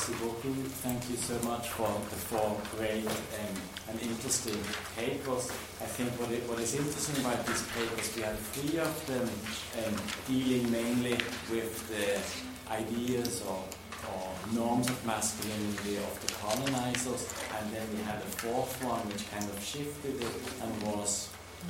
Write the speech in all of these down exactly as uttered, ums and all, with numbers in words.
Merci beaucoup. Thank you so much for the four great um, and interesting papers. I think what, it, what is interesting about these papers, we have three of them um, dealing mainly with the ideas or, or norms of masculinity of the colonizers, and then we had a fourth one which kind of shifted it and was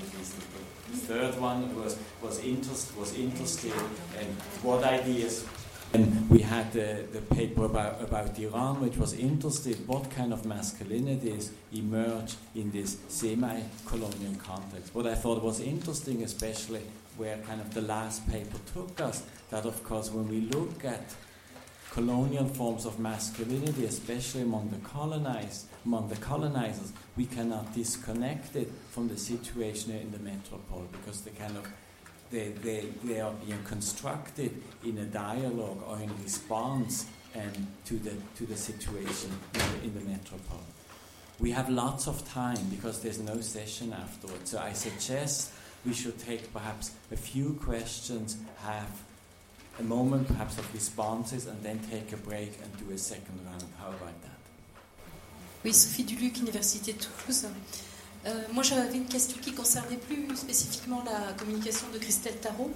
the third one was was interest was interested in what ideas. And we had the, the paper about, about Iran, which was interested what kind of masculinities emerge in this semi-colonial context. What I thought was interesting, especially where kind of the last paper took us, that of course when we look at colonial forms of masculinity, especially among the colonized, among the colonizers, we cannot disconnect it from the situation in the metropole, because they kind of They, they, they are being constructed in a dialogue or in response um, to the to the situation in the, in the metropole. We have lots of time because there's no session afterwards, so I suggest we should take perhaps a few questions, have a moment perhaps of responses, and then take a break and do a second round. How about that? Oui, Sophie Duluc, Université de Toulouse. Euh, moi, j'avais une question qui concernait plus spécifiquement la communication de Christelle Tarot,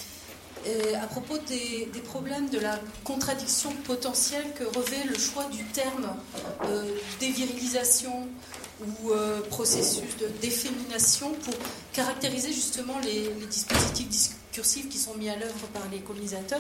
et à propos des, des problèmes de la contradiction potentielle que revêt le choix du terme euh, dévirilisation ou euh, processus de défémination pour caractériser justement les, les dispositifs discursifs qui sont mis à l'œuvre par les colonisateurs.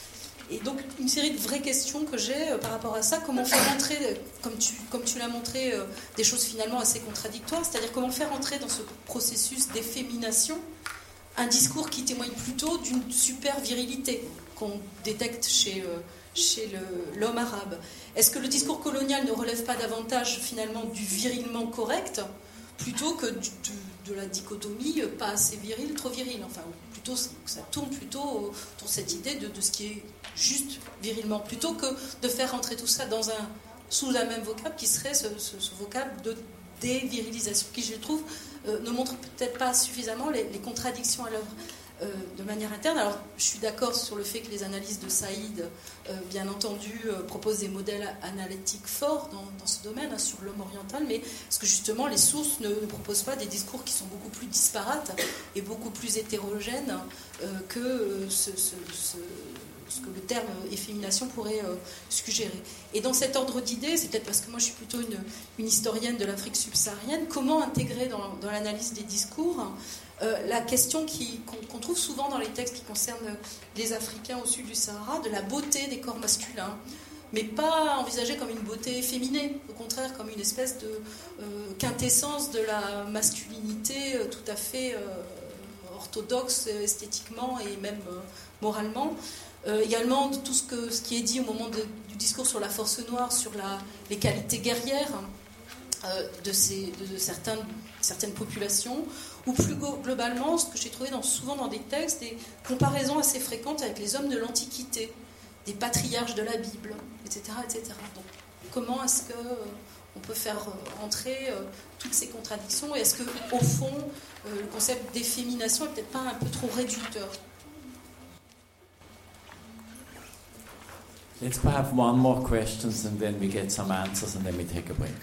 Et donc, une série de vraies questions que j'ai euh, par rapport à ça. Comment faire entrer, comme tu, comme tu l'as montré, euh, des choses finalement assez contradictoires, c'est-à-dire comment faire entrer dans ce processus d'effémination un discours qui témoigne plutôt d'une super virilité qu'on détecte chez, euh, chez le, l'homme arabe. Est-ce que le discours colonial ne relève pas davantage finalement du virilement correct plutôt que du, de, de la dichotomie pas assez viril, trop viril, enfin plutôt ça tourne plutôt autour de cette idée de, de ce qui est juste virilement, plutôt que de faire entrer tout ça dans un, sous la même vocable qui serait ce, ce, ce vocable de dévirilisation, qui je trouve euh, ne montre peut-être pas suffisamment les, les contradictions à l'œuvre euh, de manière interne. Alors je suis d'accord sur le fait que les analyses de Saïd, euh, bien entendu, euh, proposent des modèles analytiques forts dans, dans ce domaine, hein, sur l'homme oriental, mais est-ce que justement les sources ne, ne proposent pas des discours qui sont beaucoup plus disparates et beaucoup plus hétérogènes euh, que euh, ce, ce, ce ce que le terme effémination pourrait euh, suggérer. Et dans cet ordre d'idées, c'est peut-être parce que moi je suis plutôt une, une historienne de l'Afrique subsaharienne, comment intégrer dans, dans l'analyse des discours euh, la question qui, qu'on, qu'on trouve souvent dans les textes qui concernent les Africains au sud du Sahara, de la beauté des corps masculins, mais pas envisagée comme une beauté efféminée, au contraire comme une espèce de euh, quintessence de la masculinité euh, tout à fait euh, orthodoxe esthétiquement et même euh, moralement. Euh, également de tout ce, que, ce qui est dit au moment de, du discours sur la force noire, sur la, les qualités guerrières euh, de, ces, de, de certains, certaines populations, ou plus globalement, ce que j'ai trouvé dans, souvent dans des textes, des comparaisons assez fréquentes avec les hommes de l'Antiquité, des patriarches de la Bible, et cetera et cetera. Donc, comment est-ce que euh, on peut faire euh, entrer euh, toutes ces contradictions, et est-ce qu'au fond, euh, le concept d'effémination n'est peut-être pas un peu trop réducteur? Let's have one more questions and then we get some answers and then we take a break.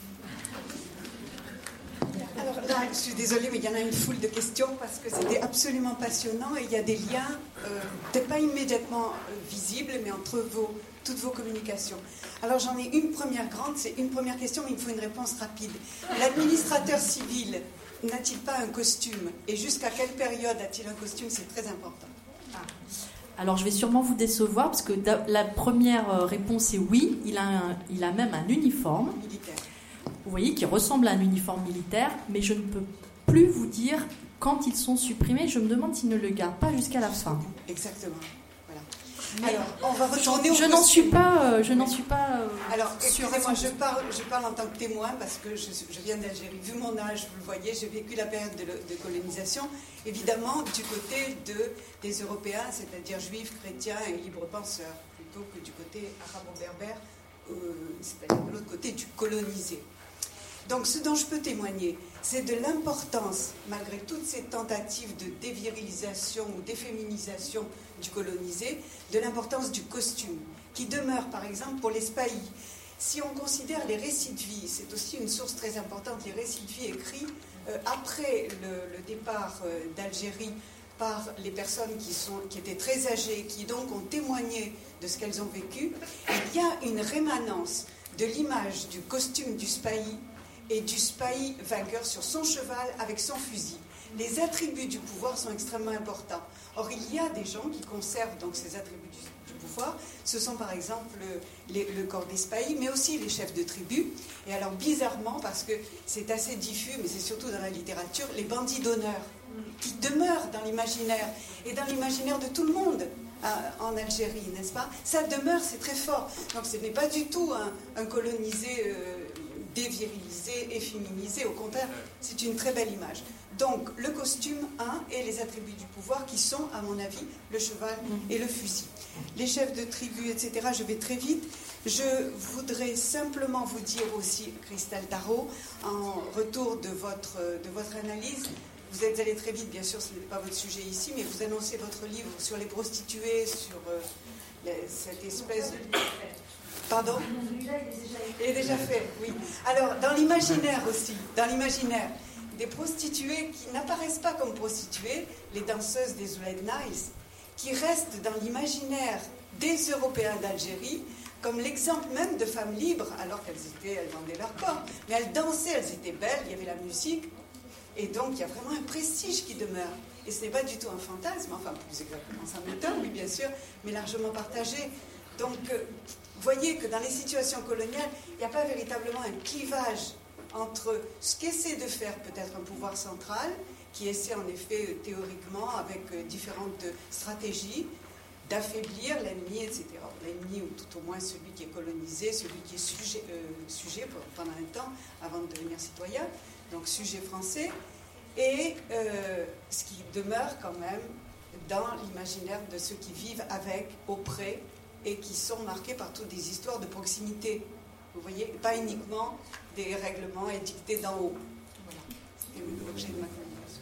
Alors là, je suis désolée, mais il y en a une foule de questions parce que c'était absolument passionnant et il y a des liens, euh, peut-être pas immédiatement euh, visibles, mais entre vos, toutes vos communications. Alors j'en ai une première grande, c'est une première question, mais il me faut une réponse rapide. L'administrateur civil n'a-t-il pas un costume? Et jusqu'à quelle période a-t-il un costume? C'est très important. Ah. Alors, je vais sûrement vous décevoir, parce que la première réponse est oui, il a, un, il a même un uniforme, militaire. Vous voyez, qui ressemble à un uniforme militaire, mais je ne peux plus vous dire quand ils sont supprimés. Je me demande s'ils ne le gardent pas jusqu'à la fin. Exactement. Voilà. Alors, on va retourner je, au je n'en suis pas, euh, je n'en suis pas. Euh, Alors, excusez-moi, je parle, je parle en tant que témoin parce que je, je viens d'Algérie. Vu mon âge, vous le voyez, j'ai vécu la période de, de colonisation. Évidemment, du côté de, des Européens, c'est-à-dire juifs, chrétiens et libres penseurs, plutôt que du côté arabo-berbère, euh, c'est-à-dire de l'autre côté du colonisé. Donc, ce dont je peux témoigner, c'est de l'importance, malgré toutes ces tentatives de dévirilisation ou d'efféminisation du colonisé, de l'importance du costume. qui demeure par exemple pour les spahis. Si on considère les récits de vie, c'est aussi une source très importante, les récits de vie écrits euh, après le, le départ euh, d'Algérie par les personnes qui, sont, qui étaient très âgées, qui donc ont témoigné de ce qu'elles ont vécu, il y a une rémanence de l'image du costume du spahi et du spahi vainqueur sur son cheval avec son fusil. Les attributs du pouvoir sont extrêmement importants. Or, il y a des gens qui conservent donc ces attributs du, du pouvoir. Ce sont par exemple le, les, le corps des spahis, mais aussi les chefs de tribu. Et alors, bizarrement, parce que c'est assez diffus, mais c'est surtout dans la littérature, les bandits d'honneur, qui demeurent dans l'imaginaire, et dans l'imaginaire de tout le monde à, en Algérie, n'est-ce pas? Ça demeure, c'est très fort. Donc, ce n'est pas du tout un, un colonisé euh, dévirilisé et féminisé. Au contraire, c'est une très belle image. Donc, le costume, un, et les attributs du pouvoir qui sont, à mon avis, le cheval et le fusil. Les chefs de tribu, et cetera, je vais très vite. Je voudrais simplement vous dire aussi, Christelle Tarot, en retour de votre, de votre analyse, vous êtes allé très vite, bien sûr, ce n'est pas votre sujet ici, mais vous annoncez votre livre sur les prostituées, sur euh, les, cette espèce de... Pardon? Il est déjà fait, oui. Alors, dans l'imaginaire aussi, dans l'imaginaire, des prostituées qui n'apparaissent pas comme prostituées, les danseuses des Ouled Niles, qui restent dans l'imaginaire des Européens d'Algérie, comme l'exemple même de femmes libres, alors qu'elles étaient, elles vendaient leur corps, mais elles dansaient, elles étaient belles, il y avait la musique, et donc il y a vraiment un prestige qui demeure. Et ce n'est pas du tout un fantasme, enfin plus exactement ça m'étonne, oui bien sûr, mais largement partagé. Donc, euh, voyez que dans les situations coloniales, il n'y a pas véritablement un clivage entre ce qu'essaie de faire peut-être un pouvoir central, qui essaie en effet théoriquement, avec euh, différentes stratégies, d'affaiblir l'ennemi, et cetera. L'ennemi, ou tout au moins celui qui est colonisé, celui qui est sujet, euh, sujet pendant un temps, avant de devenir citoyen, donc sujet français, et euh, ce qui demeure quand même dans l'imaginaire de ceux qui vivent avec, auprès, et qui sont marqués par toutes des histoires de proximité. Vous voyez, pas uniquement des règlements édictés d'en haut. Voilà, c'était l'objet de ma communication.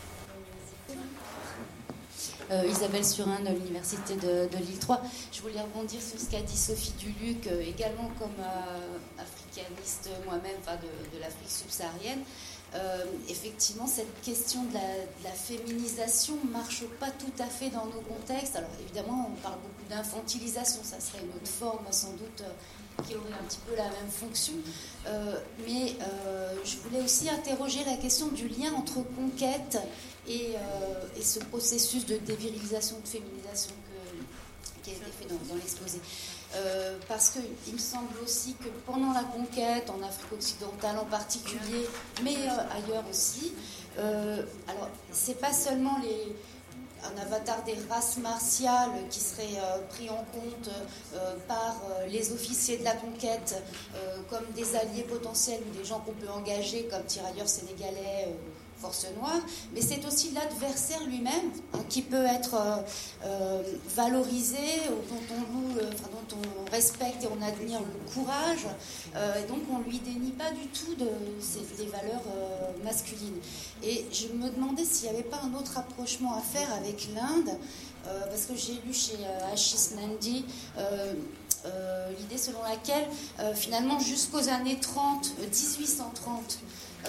Euh, Isabelle Surin de l'Université de, de Lille trois. Je voulais rebondir sur ce qu'a dit Sophie Duluc, euh, également comme euh, africaniste moi-même, enfin de, de l'Afrique subsaharienne. Euh, effectivement, cette question de la, de la féminisation ne marche pas tout à fait dans nos contextes. Alors évidemment, on parle beaucoup d'infantilisation, ça serait une autre forme sans doute euh, qui aurait un petit peu la même fonction. Euh, mais euh, je voulais aussi interroger la question du lien entre conquête et, euh, et ce processus de dévirilisation, de féminisation que, qui a été fait dans, dans l'exposé. Euh, parce qu'il me semble aussi que pendant la conquête, en Afrique occidentale en particulier, mais euh, ailleurs aussi, euh, alors c'est pas seulement les, un avatar des races martiales qui serait euh, pris en compte euh, par euh, les officiers de la conquête euh, comme des alliés potentiels ou des gens qu'on peut engager comme tirailleurs sénégalais, euh, force noire, mais c'est aussi l'adversaire lui-même hein, qui peut être euh, euh, valorisé, dont on, loue, euh, enfin, dont on respecte et on admire le courage, euh, et donc on ne lui dénie pas du tout de, ces, des valeurs euh, masculines. Et je me demandais s'il n'y avait pas un autre rapprochement à faire avec l'Inde, euh, parce que j'ai lu chez euh, Ashish Nandy euh, euh, l'idée selon laquelle euh, finalement jusqu'aux années trente, dix-huit cent trente, il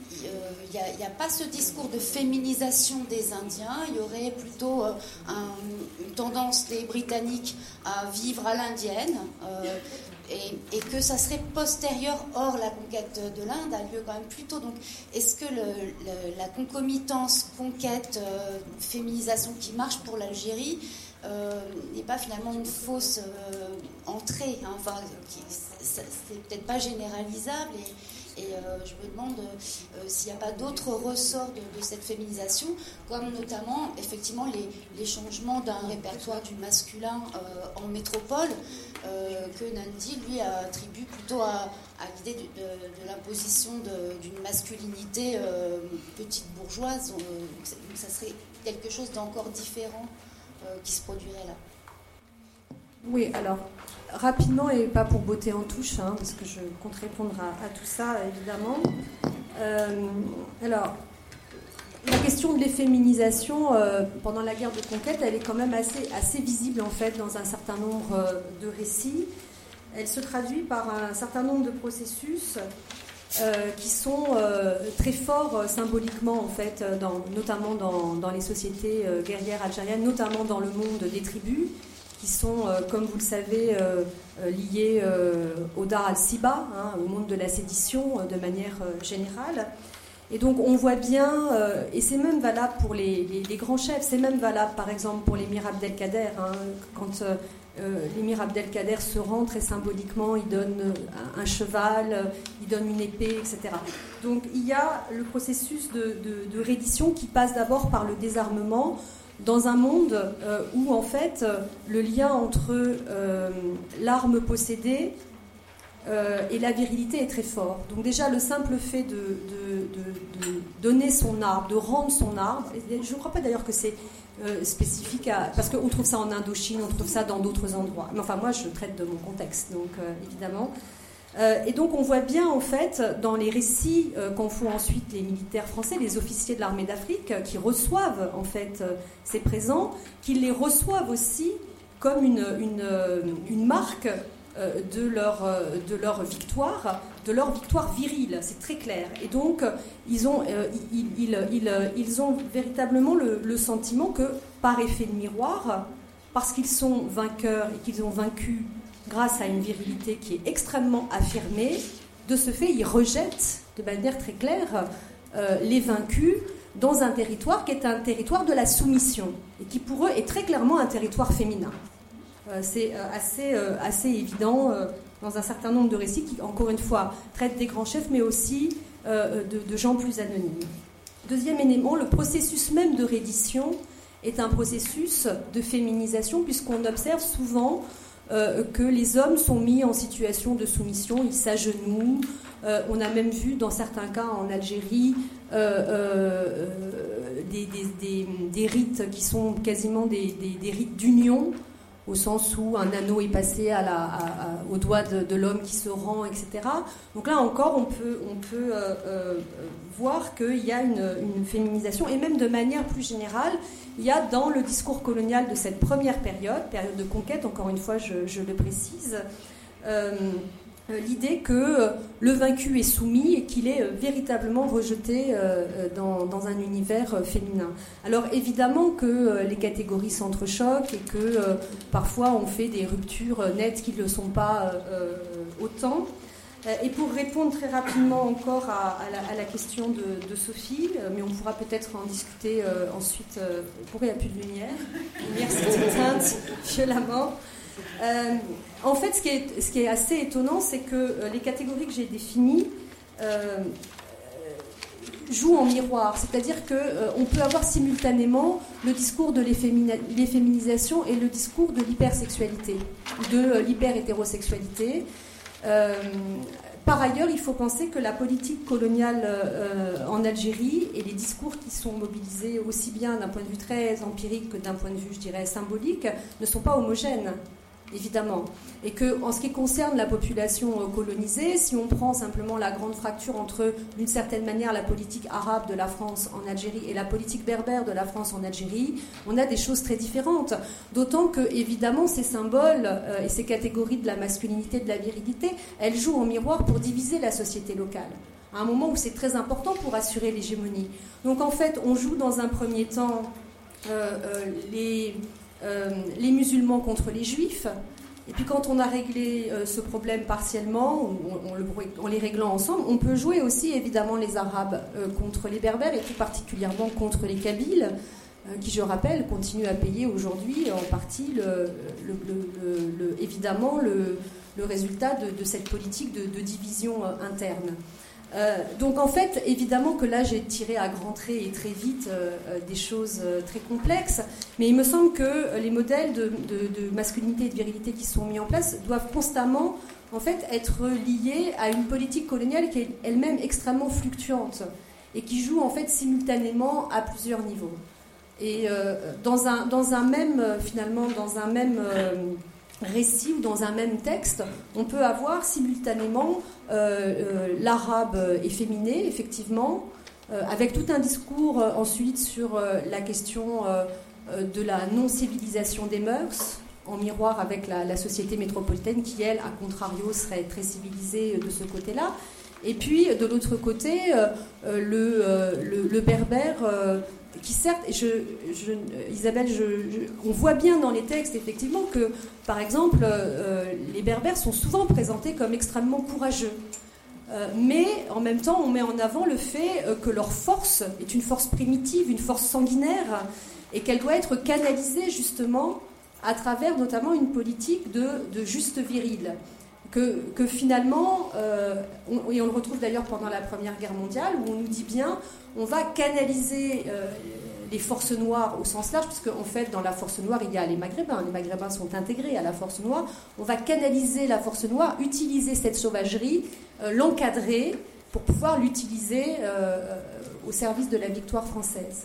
euh, n'y a, a pas ce discours de féminisation des Indiens, il y aurait plutôt euh, un, une tendance des Britanniques à vivre à l'indienne, euh, et, et que ça serait postérieur. Or, la conquête de l'Inde a lieu quand même plus tôt. Donc, est-ce que le, le, la concomitance conquête, euh, féminisation qui marche pour l'Algérie euh, n'est pas finalement une fausse euh, entrée, hein, enfin, qui, c'est, c'est peut-être pas généralisable et Et euh, je me demande euh, s'il n'y a pas d'autres ressorts de, de cette féminisation, comme notamment, effectivement, les, les changements d'un répertoire du masculin euh, en métropole, euh, que Nandy, lui, attribue plutôt à, à l'idée de, de, de l'imposition de, d'une masculinité euh, petite bourgeoise. Donc, ça serait quelque chose d'encore différent euh, qui se produirait là. Oui, alors, rapidement et pas pour botter en touche, hein, parce que je compte répondre à, à tout ça, évidemment. Euh, alors, la question de l'efféminisation euh, pendant la guerre de conquête, elle est quand même assez, assez visible en fait dans un certain nombre euh, de récits. Elle se traduit par un certain nombre de processus euh, qui sont euh, très forts euh, symboliquement en fait, dans, notamment dans, dans les sociétés euh, guerrières algériennes, notamment dans le monde des tribus, qui sont, euh, comme vous le savez, euh, euh, liés euh, au Dar al-Siba, hein, au monde de la sédition euh, de manière euh, générale. Et donc on voit bien, euh, et c'est même valable pour les, les, les grands chefs, c'est même valable par exemple pour l'émir Abdelkader, hein, quand euh, euh, l'émir Abdelkader se rend très symboliquement, il donne un, un cheval, euh, il donne une épée, et cetera. Donc il y a le processus de, de, de reddition qui passe d'abord par le désarmement, dans un monde euh, où en fait le lien entre euh, l'arme possédée euh, et la virilité est très fort. Donc déjà le simple fait de, de, de, de donner son arme, de rendre son arme, je ne crois pas d'ailleurs que c'est euh, spécifique à... Parce qu'on trouve ça en Indochine, on trouve ça dans d'autres endroits. Mais enfin moi je traite de mon contexte, donc euh, évidemment... Euh, et donc on voit bien en fait dans les récits euh, qu'en font ensuite les militaires français, les officiers de l'armée d'Afrique, euh, qui reçoivent en fait euh, ces présents, qu'ils les reçoivent aussi comme une, une, euh, une marque euh, de, leur, euh, de leur victoire, de leur victoire virile, c'est très clair. Et donc ils ont, euh, ils, ils, ils, ils ont véritablement le, le sentiment que par effet de miroir, parce qu'ils sont vainqueurs et qu'ils ont vaincu grâce à une virilité qui est extrêmement affirmée, de ce fait, ils rejettent de manière très claire euh, les vaincus dans un territoire qui est un territoire de la soumission et qui pour eux est très clairement un territoire féminin. Euh, c'est euh, assez, euh, assez évident euh, dans un certain nombre de récits qui, encore une fois, traitent des grands chefs, mais aussi euh, de, de gens plus anonymes. Deuxième élément, le processus même de reddition est un processus de féminisation, puisqu'on observe souvent Euh, que les hommes sont mis en situation de soumission, ils s'agenouillent. Euh, on a même vu dans certains cas en Algérie euh, euh, des, des, des, des rites qui sont quasiment des, des, des rites d'union, au sens où un anneau est passé à la, à, à, au doigt de, de l'homme qui se rend, et cetera. Donc là encore, on peut, on peut euh, euh, voir qu'il y a une, une féminisation, et même de manière plus générale, il y a dans le discours colonial de cette première période, période de conquête, encore une fois je, je le précise, euh, l'idée que le vaincu est soumis et qu'il est véritablement rejeté euh, dans, dans un univers féminin. Alors évidemment que euh, les catégories s'entrechoquent et que euh, parfois on fait des ruptures nettes qui ne le sont pas euh, autant. Et pour répondre très rapidement encore à, à, la, à la question de, de Sophie, mais on pourra peut-être en discuter euh, ensuite, euh, pourquoi il n'y a plus de lumière. La lumière s'est éteinte violemment. Euh, en fait, ce qui, est, ce qui est assez étonnant, c'est que euh, les catégories que j'ai définies euh, jouent en miroir. C'est-à-dire qu'on euh, peut avoir simultanément le discours de l'effémina- l'efféminisation et le discours de l'hypersexualité, de euh, l'hyper-hétérosexualité. Euh, par ailleurs, il faut penser que la politique coloniale euh, en Algérie et les discours qui sont mobilisés aussi bien d'un point de vue très empirique que d'un point de vue, je dirais, symbolique, ne sont pas homogènes, évidemment. Et que, en ce qui concerne la population colonisée, si on prend simplement la grande fracture entre, d'une certaine manière, la politique arabe de la France en Algérie et la politique berbère de la France en Algérie, on a des choses très différentes. D'autant que, évidemment, ces symboles euh, et ces catégories de la masculinité et de la virilité, elles jouent en miroir pour diviser la société locale, à un moment où c'est très important pour assurer l'hégémonie. Donc, en fait, on joue dans un premier temps euh, euh, les... Euh, les musulmans contre les juifs, et puis quand on a réglé euh, ce problème partiellement, on, on le, en les réglant ensemble, on peut jouer aussi évidemment les arabes euh, contre les berbères, et plus particulièrement contre les kabyles, euh, qui je rappelle continuent à payer aujourd'hui en partie le, le, le, le, le, évidemment le, le résultat de, de cette politique de, de division euh, interne. Euh, donc en fait, évidemment que là j'ai tiré à grands traits et très vite euh, des choses euh, très complexes, mais il me semble que les modèles de, de, de masculinité et de virilité qui sont mis en place doivent constamment en fait être liés à une politique coloniale qui est elle-même extrêmement fluctuante et qui joue en fait simultanément à plusieurs niveaux. Et euh, dans un dans un même finalement dans un même euh, récit ou dans un même texte, on peut avoir simultanément euh, euh, l'arabe efféminé, effectivement, euh, avec tout un discours euh, ensuite sur euh, la question euh, euh, de la non-civilisation des mœurs, en miroir avec la, la société métropolitaine qui, elle, à contrario, serait très civilisée de ce côté-là. Et puis, de l'autre côté, euh, le, euh, le, le berbère, euh, qui certes, je, je, Isabelle, je, je, on voit bien dans les textes, effectivement, que, par exemple, euh, les berbères sont souvent présentés comme extrêmement courageux. Euh, mais, en même temps, on met en avant le fait euh, que leur force est une force primitive, une force sanguinaire, et qu'elle doit être canalisée, justement, à travers, notamment, une politique de, de juste viril. Que, que finalement, euh, on, et on le retrouve d'ailleurs pendant la Première Guerre mondiale, où on nous dit bien, on va canaliser euh, les forces noires au sens large, puisque en fait, dans la force noire, il y a les Maghrébins. Les Maghrébins sont intégrés à la force noire. On va canaliser la force noire, utiliser cette sauvagerie, euh, l'encadrer, pour pouvoir l'utiliser euh, au service de la victoire française.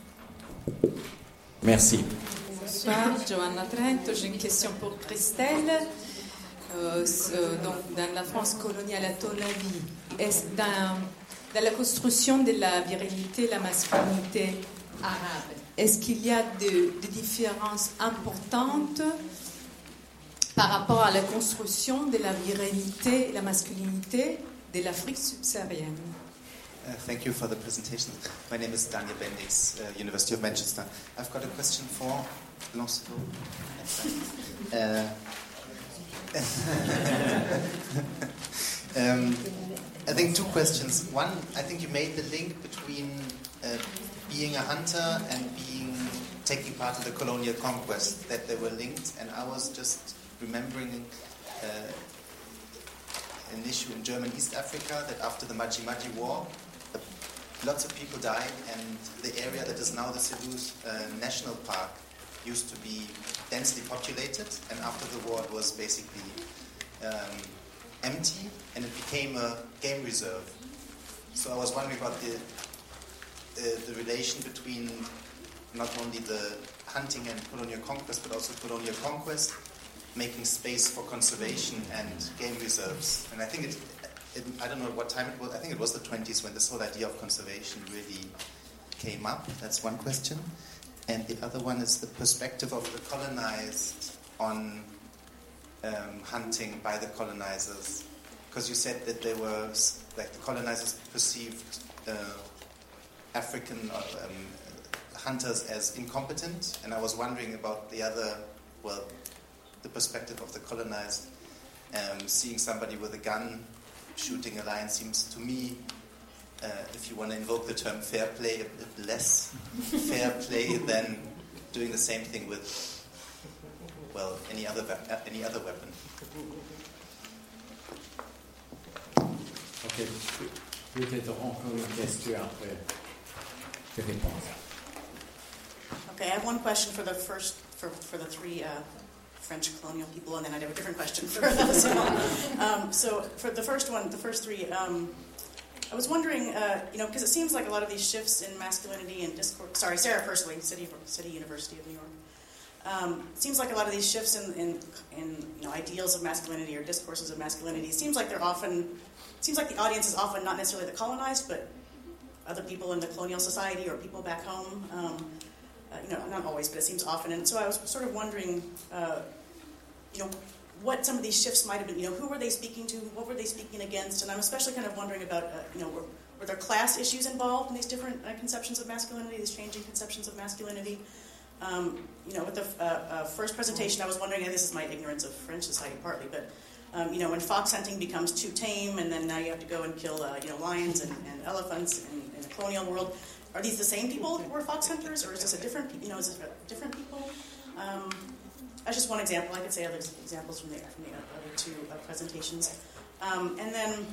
Merci. Bonsoir, Johanna Trento. J'ai une question pour Christelle. Euh, donc, dans la France coloniale, à ton avis, est-ce dans, dans la construction de la virilité, la masculinité arabe, est-ce qu'il y a des de différences importantes par rapport à la construction de la virilité et la masculinité de l'Afrique subsaharienne? Uh, thank you for the presentation. My name is Daniel Bendix, uh, University of Manchester. I've got a question for Lancelot. Uh, um, I think two questions. One, I think you made the link between uh, being a hunter and being taking part in the colonial conquest, that they were linked, and I was just remembering uh, an issue in German East Africa, that after the Maji Maji War, uh, lots of people died, and the area that is now the Selous uh, National Park used to be densely populated, and after the war it was basically um, empty, and it became a game reserve. So I was wondering about the, the the relation between not only the hunting and colonial conquest, but also colonial conquest, making space for conservation and game reserves. And I think it, it I don't know what time it was, I think it was the twenties when this whole idea of conservation really came up. That's one question. And the other one is the perspective of the colonized on um, hunting by the colonizers. Because you said that they were, like the colonizers perceived uh, African um, hunters as incompetent. And I was wondering about the other, well, the perspective of the colonized. Um, seeing somebody with a gun shooting a lion seems to me, Uh, if you want to invoke the term fair play, a bit less fair play than doing the same thing with, well, any other uh, any other weapon. Ok, peut-être encore une question après tes réponses. Okay, I have one question for the first, for, for the three uh, French colonial people, and then I have a different question for those. um, so for the first one, the first three, um, I was wondering, uh, you know, because it seems like a lot of these shifts in masculinity and discourse. Sorry, Sarah Pursley, City City University of New York. Um, it seems like a lot of these shifts in, in, in you know ideals of masculinity or discourses of masculinity. It seems like they're often. It seems like the audience is often not necessarily the colonized, but other people in the colonial society or people back home. Um, uh, you know, not always, but it seems often. And so I was sort of wondering, uh, you know. what some of these shifts might have been, you know, who were they speaking to, what were they speaking against, and I'm especially kind of wondering about, uh, you know, were, were there class issues involved in these different uh, conceptions of masculinity, these changing conceptions of masculinity? Um, you know, with the uh, uh, first presentation, I was wondering, and this is my ignorance of French society partly, but, um, you know, when fox hunting becomes too tame, and then now you have to go and kill, uh, you know, lions and, and elephants in, in the colonial world, are these the same people who were fox hunters, or is this a different, you know, is this different people? Um, That's just one example. I could say other examples from the, from the other two uh, presentations. Um, and then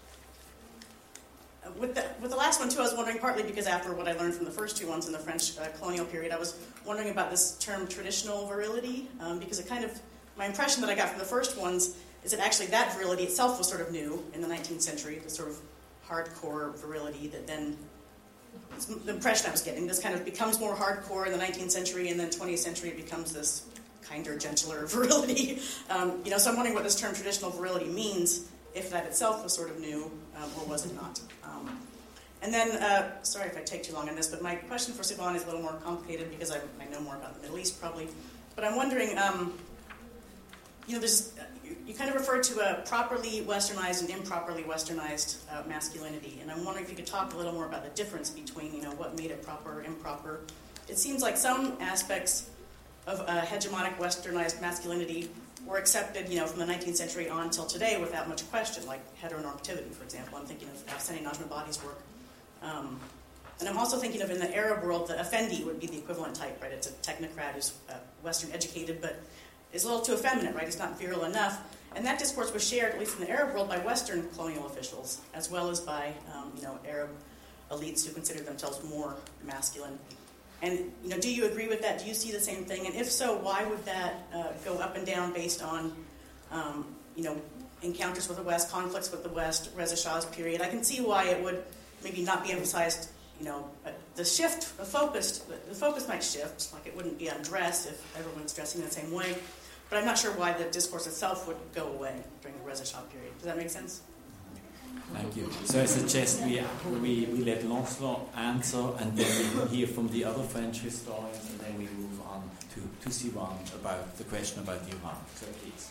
uh, with the, with the last one, too, I was wondering, partly because after what I learned from the first two ones in the French uh, colonial period, I was wondering about this term traditional virility, um, because it kind of, my impression that I got from the first ones is that actually that virility itself was sort of new in the nineteenth century, the sort of hardcore virility that then, the impression I was getting, this kind of becomes more hardcore in the nineteenth century, and then twentieth century it becomes this kinder, gentler virility. Um, you know, so I'm wondering what this term traditional virility means, if that itself was sort of new, um, or was it not? Um, And then, uh, sorry if I take too long on this, but my question for Sivan is a little more complicated because I, I know more about the Middle East probably. But I'm wondering, um, you know, there's, you, you kind of referred to a properly westernized and improperly westernized uh, masculinity. And I'm wondering if you could talk a little more about the difference between, you know, what made it proper or improper. It seems like some aspects of uh, hegemonic westernized masculinity were accepted, you know, from the nineteenth century on till today without much question, like heteronormativity, for example. I'm thinking of Afsani Najmabadi's work. Um, and I'm also thinking of in the Arab world, the Effendi would be the equivalent type, right? It's a technocrat who's uh, Western educated, but is a little too effeminate, right? He's not virile enough. And that discourse was shared, at least in the Arab world, by Western colonial officials, as well as by, um, you know, Arab elites who considered themselves more masculine. And, you know, do you agree with that? Do you see the same thing? And if so, why would that uh, go up and down based on, um, you know, encounters with the West, conflicts with the West, Reza Shah's period? I can see why it would maybe not be emphasized, you know, uh, the shift, the focus, the focus might shift, like it wouldn't be on dress if everyone's dressing in the same way. But I'm not sure why the discourse itself would go away during the Reza Shah period. Does that make sense? Thank you. So I suggest we, we, we let Lancelot answer, and then we hear from the other French historians, and then we move on to, to Sivan about the question about Iran. So please.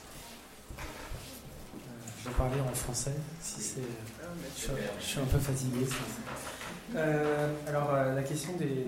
Je vais parler en français, si c'est... Je, je suis un peu fatigué. Euh, alors, la question des, des,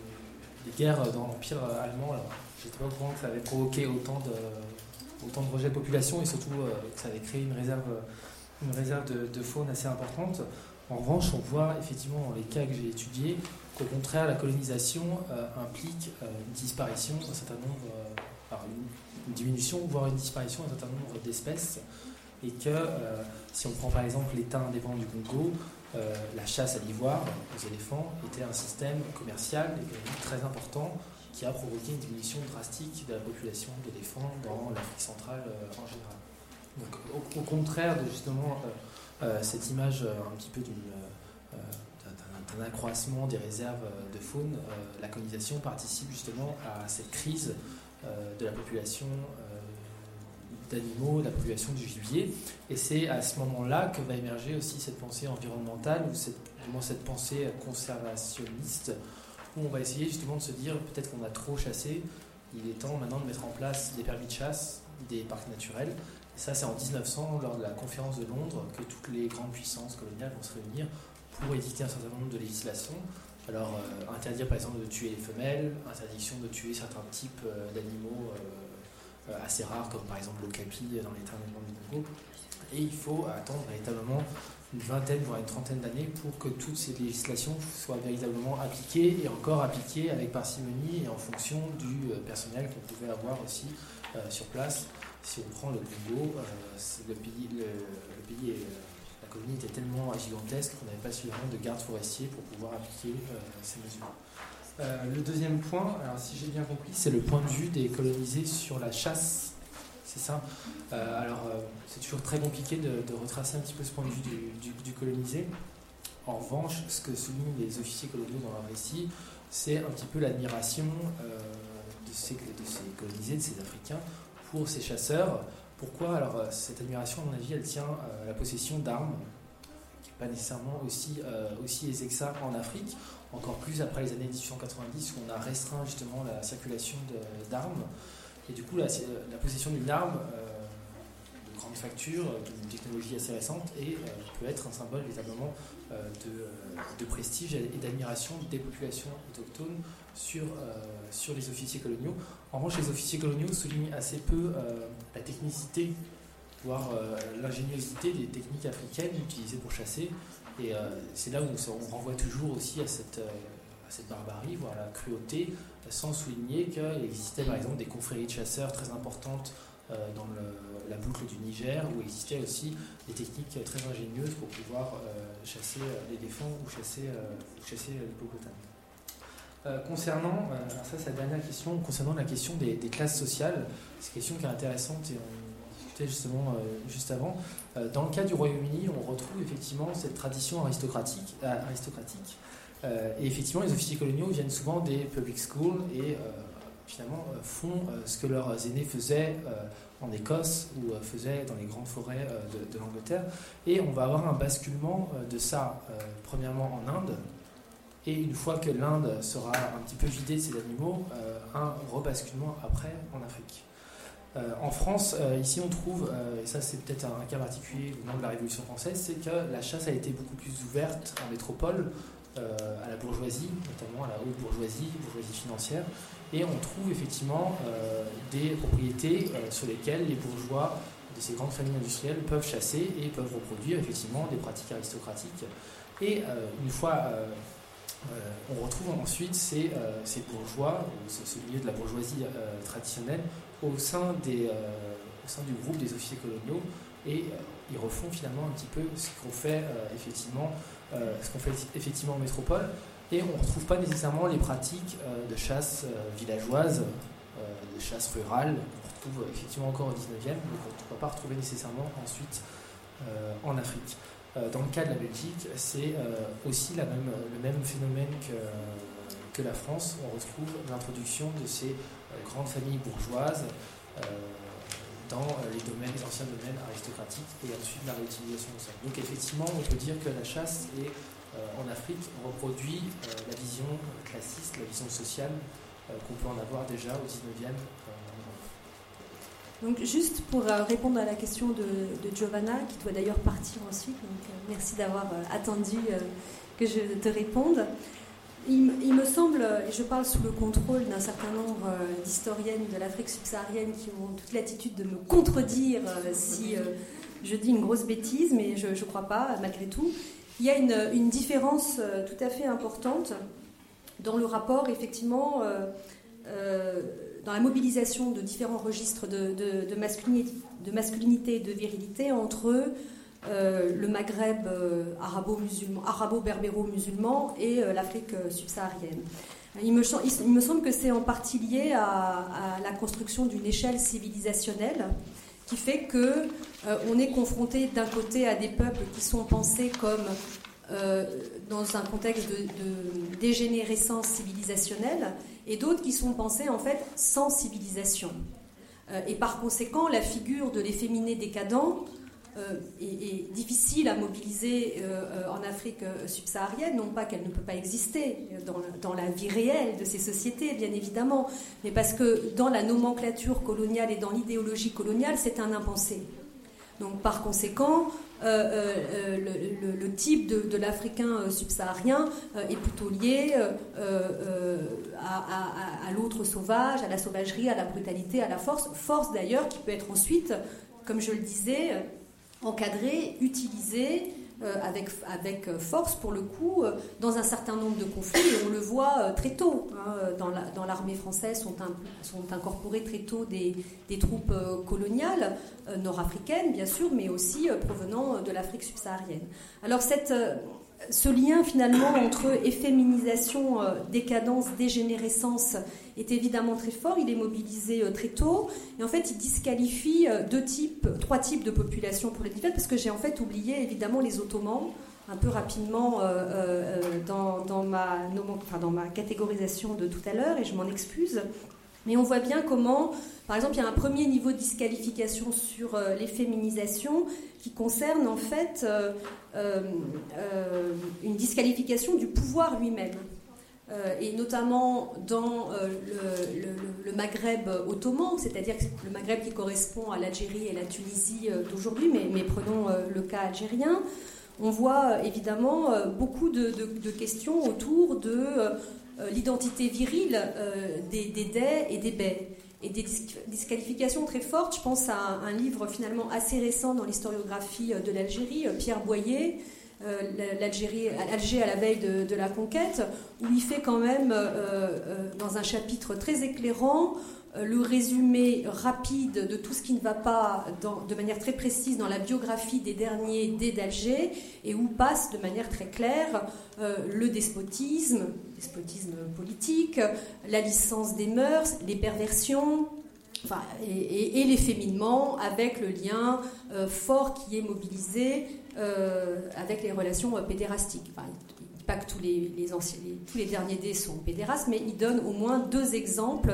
des guerres dans l'Empire allemand, alors, j'étais pas au courant que ça avait provoqué autant de, autant de rejet de population, et surtout euh, que ça avait créé une réserve... une réserve de, de faune assez importante. En revanche, on voit effectivement dans les cas que j'ai étudiés qu'au contraire, la colonisation euh, implique euh, une disparition d'un certain nombre, euh, enfin, une, une diminution, voire une disparition d'un certain nombre d'espèces, et que euh, si on prend par exemple l'État indépendant du Congo, euh, la chasse à l'ivoire, aux éléphants, était un système commercial économique très important qui a provoqué une diminution drastique de la population d'éléphants dans l'Afrique centrale euh, en général. Donc, au, au contraire de justement euh, euh, cette image euh, un petit peu d'une, euh, d'un, d'un accroissement des réserves de faune, euh, la colonisation participe justement à cette crise euh, de la population euh, d'animaux, de la population du gibier. Et c'est à ce moment-là que va émerger aussi cette pensée environnementale, ou cette, vraiment cette pensée conservationniste, où on va essayer justement de se dire peut-être qu'on a trop chassé, il est temps maintenant de mettre en place des permis de chasse, des parcs naturels. Ça, c'est en dix-neuf cents, lors de la conférence de Londres, que toutes les grandes puissances coloniales vont se réunir pour édicter un certain nombre de législations. Alors, euh, interdire par exemple de tuer les femelles, interdiction de tuer certains types euh, d'animaux euh, euh, assez rares, comme par exemple l'okapi dans l'État indépendant du Congo. Et il faut attendre véritablement une vingtaine, voire une trentaine d'années pour que toutes ces législations soient véritablement appliquées, et encore appliquées avec parcimonie et en fonction du euh, personnel qu'on pouvait avoir aussi euh, sur place. Si on prend le Congo, euh, le pays, le, le pays est, la colonie était tellement gigantesque qu'on n'avait pas suffisamment de gardes forestiers pour pouvoir appliquer euh, ces mesures. Euh, le deuxième point, alors si j'ai bien compris, c'est le point de vue des colonisés sur la chasse. C'est ça. Euh, alors, euh, c'est toujours très compliqué de, de retracer un petit peu ce point de vue du, du, du colonisé. En revanche, ce que soulignent les officiers coloniaux dans leur récit, c'est un petit peu l'admiration euh, de, ces, de ces colonisés, de ces Africains, pour ces chasseurs. Pourquoi? Alors, cette admiration, à mon avis, elle tient à la possession d'armes, qui n'est pas nécessairement aussi, euh, aussi aisée que ça en Afrique, encore plus après les années dix-huit cent quatre-vingt-dix, où on a restreint justement la circulation de, d'armes. Et du coup, la, la possession d'une arme euh, de grande facture, d'une technologie assez récente, et euh, peut être un symbole véritablement euh, de, de prestige et d'admiration des populations autochtones sur, euh, sur les officiers coloniaux. En revanche, les officiers coloniaux soulignent assez peu euh, la technicité, voire euh, l'ingéniosité des techniques africaines utilisées pour chasser. Et euh, c'est là où on renvoie toujours aussi à cette, euh, à cette barbarie, voire à la cruauté, sans souligner qu'il existait par exemple des confréries de chasseurs très importantes euh, dans le, la boucle du Niger, où existaient aussi des techniques très ingénieuses pour pouvoir euh, chasser l'éléphant ou chasser, euh, ou chasser l'hippopotame. Euh, concernant, euh, alors ça c'est la dernière question, concernant la question des, des classes sociales, c'est une question qui est intéressante et on discutait justement euh, juste avant. Euh, dans le cas du Royaume-Uni, on retrouve effectivement cette tradition aristocratique, euh, aristocratique euh, et effectivement les officiers coloniaux viennent souvent des public schools et euh, finalement euh, font euh, ce que leurs aînés faisaient euh, en Écosse ou euh, faisaient dans les grandes forêts euh, de, de l'Angleterre. Et on va avoir un basculement euh, de ça, euh, premièrement en Inde, et une fois que l'Inde sera un petit peu vidée de ces animaux, euh, un rebasculement après en Afrique. Euh, en France, euh, ici on trouve, euh, et ça c'est peut-être un, un cas particulier au moment de la Révolution française, c'est que la chasse a été beaucoup plus ouverte en métropole, euh, à la bourgeoisie, notamment à la haute bourgeoisie, bourgeoisie financière, et on trouve effectivement euh, des propriétés euh, sur lesquelles les bourgeois de ces grandes familles industrielles peuvent chasser et peuvent reproduire effectivement des pratiques aristocratiques. Et euh, une fois... Euh, Euh, on retrouve ensuite ces, euh, ces bourgeois, ce, ce milieu de la bourgeoisie euh, traditionnelle, au sein, des, euh, au sein du groupe des officiers coloniaux, et euh, ils refont finalement un petit peu ce qu'on fait, euh, effectivement, euh, ce qu'on fait effectivement en métropole, et on ne retrouve pas nécessairement les pratiques euh, de chasse euh, villageoise, euh, de chasse rurale, qu'on retrouve effectivement encore au dix-neuvième, mais qu'on ne va pas retrouver nécessairement ensuite euh, en Afrique. Dans le cas de la Belgique, c'est aussi la même, le même phénomène que, que la France. On retrouve l'introduction de ces grandes familles bourgeoises dans les, domaines, les anciens domaines aristocratiques et ensuite la réutilisation de ça. Donc effectivement, on peut dire que la chasse est, en Afrique reproduit la vision classiste, la vision sociale qu'on peut en avoir déjà au dix-neuvième. Donc juste pour euh, répondre à la question de, de Giovanna, qui doit d'ailleurs partir ensuite, donc euh, merci d'avoir euh, attendu euh, que je te réponde. Il, il me semble, et je parle sous le contrôle d'un certain nombre euh, d'historiennes de l'Afrique subsaharienne qui ont toute l'attitude de me contredire euh, si euh, je dis une grosse bêtise, mais je ne crois pas, malgré tout. Il y a une, une différence euh, tout à fait importante dans le rapport, effectivement, euh, euh, dans la mobilisation de différents registres de, de, de, masculinité, de masculinité et de virilité entre euh, le Maghreb euh, arabo-musulman, arabo-berbéro-musulman et euh, l'Afrique subsaharienne. Il me, il me semble que c'est en partie lié à, à la construction d'une échelle civilisationnelle qui fait qu'on euh, est confronté d'un côté à des peuples qui sont pensés comme euh, dans un contexte de, de dégénérescence civilisationnelle, et d'autres qui sont pensés en fait sans civilisation. Euh, et par conséquent, la figure de l'efféminé décadent euh, est, est difficile à mobiliser euh, en Afrique subsaharienne, non pas qu'elle ne peut pas exister dans la, dans la vie réelle de ces sociétés, bien évidemment, mais parce que dans la nomenclature coloniale et dans l'idéologie coloniale, c'est un impensé. Donc par conséquent, euh, euh, le, le, le type de, de l'Africain subsaharien euh, est plutôt lié euh, euh, à, à, à l'autre sauvage, à la sauvagerie, à la brutalité, à la force. Force d'ailleurs qui peut être ensuite, comme je le disais, encadrée, utilisée euh, avec, avec force pour le coup euh, dans un certain nombre de conflits, et on le voit euh, très tôt. Hein, dans, la, dans l'armée française sont, un, sont incorporées très tôt des, des troupes euh, coloniales, euh, nord-africaines bien sûr, mais aussi euh, provenant de l'Afrique subsaharienne. Alors cette, euh, ce lien finalement entre efféminisation, euh, décadence, dégénérescence est évidemment très fort, il est mobilisé euh, très tôt, et en fait il disqualifie euh, deux types, trois types de populations pour les différentes, parce que j'ai en fait oublié évidemment les Ottomans, un peu rapidement euh, euh, dans, dans, ma, enfin, dans ma catégorisation de tout à l'heure, et je m'en excuse, mais on voit bien comment, par exemple, il y a un premier niveau de disqualification sur euh, les féminisations qui concerne en fait euh, euh, euh, une disqualification du pouvoir lui-même. Euh, et notamment dans euh, le, le, le Maghreb ottoman, c'est-à-dire le Maghreb qui correspond à l'Algérie et la Tunisie euh, d'aujourd'hui, mais, mais prenons euh, le cas algérien, on voit euh, évidemment euh, beaucoup de, de, de questions autour de euh, l'identité virile euh, des, des Dey et des Bey, et des disqualifications très fortes. Je pense à un, un livre finalement assez récent dans l'historiographie de l'Algérie, Pierre Boyer, Euh, l'Algérie, Alger à la veille de, de la conquête, où il fait quand même, euh, euh, dans un chapitre très éclairant, euh, le résumé rapide de tout ce qui ne va pas, dans, de manière très précise, dans la biographie des derniers Dey d'Alger, et où passe de manière très claire euh, le despotisme, despotisme politique, la licence des mœurs, les perversions, enfin, et, et, et l'efféminement, avec le lien euh, fort qui est mobilisé Euh, avec les relations euh, pédérastiques. Enfin, il ne dit pas que tous les, les, anciens, les, tous les derniers Dey sont pédérastes, mais il donne au moins deux exemples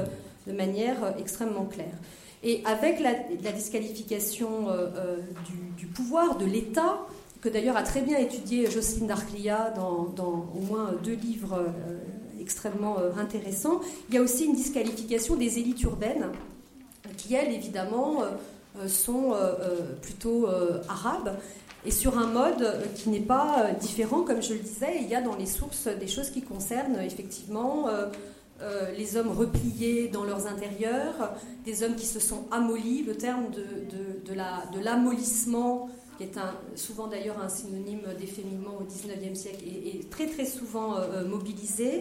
de manière euh, extrêmement claire. Et avec la, la disqualification euh, euh, du, du pouvoir, de l'État, que d'ailleurs a très bien étudié Jocelyne Darclia dans, dans au moins deux livres euh, extrêmement euh, intéressants, il y a aussi une disqualification des élites urbaines, qui elles, évidemment, euh, sont euh, plutôt euh, arabes, et sur un mode qui n'est pas euh, différent, comme je le disais. Il y a dans les sources des choses qui concernent effectivement euh, euh, les hommes repliés dans leurs intérieurs, des hommes qui se sont amollis, le terme de, de, de, la, de l'amollissement, qui est un, souvent d'ailleurs un synonyme d'efféminement au dix-neuvième siècle, et, et très très souvent euh, mobilisé.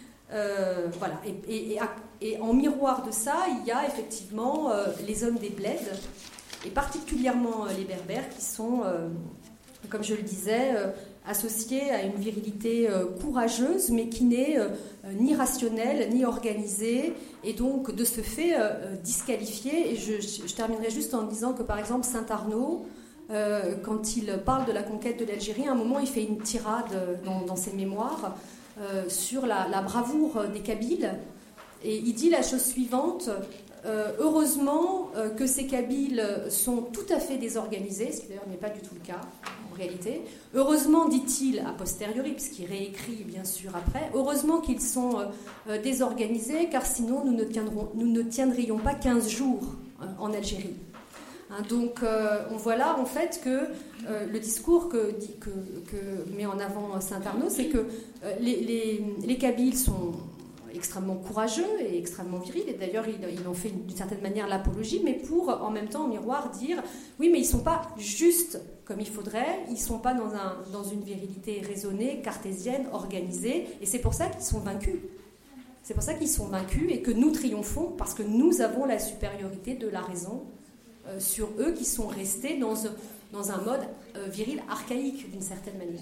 Euh, voilà. Et, et, et, et en miroir de ça, il y a effectivement euh, les hommes des bleds, et particulièrement euh, les berbères, qui sont, euh, comme je le disais, euh, associés à une virilité euh, courageuse, mais qui n'est euh, ni rationnelle, ni organisée, et donc de ce fait euh, disqualifiée. Et je, je terminerai juste en disant que, par exemple, Saint-Arnaud, euh, quand il parle de la conquête de l'Algérie, à un moment, il fait une tirade dans, dans ses mémoires euh, sur la, la bravoure des Kabyles, et il dit la chose suivante: euh, heureusement euh, que ces Kabyles sont tout à fait désorganisés, ce qui d'ailleurs n'est pas du tout le cas en réalité. Heureusement, dit-il a posteriori, puisqu'il réécrit bien sûr après, heureusement qu'ils sont euh, désorganisés, car sinon nous ne, tiendrons, nous ne tiendrions pas quinze jours euh, en Algérie. Hein, donc euh, on voit là en fait que euh, le discours que, que, que met en avant Saint-Arnaud, c'est que euh, les, les, les Kabyles sont extrêmement courageux et extrêmement virils, et d'ailleurs il, il en fait d'une certaine manière l'apologie, mais pour en même temps en miroir dire oui, mais ils ne sont pas juste comme il faudrait, ils ne sont pas dans, un, dans une virilité raisonnée, cartésienne, organisée, et c'est pour ça qu'ils sont vaincus. C'est pour ça qu'ils sont vaincus et que nous triomphons, parce que nous avons la supériorité de la raison euh, sur eux qui sont restés dans, dans un mode euh, viril archaïque d'une certaine manière.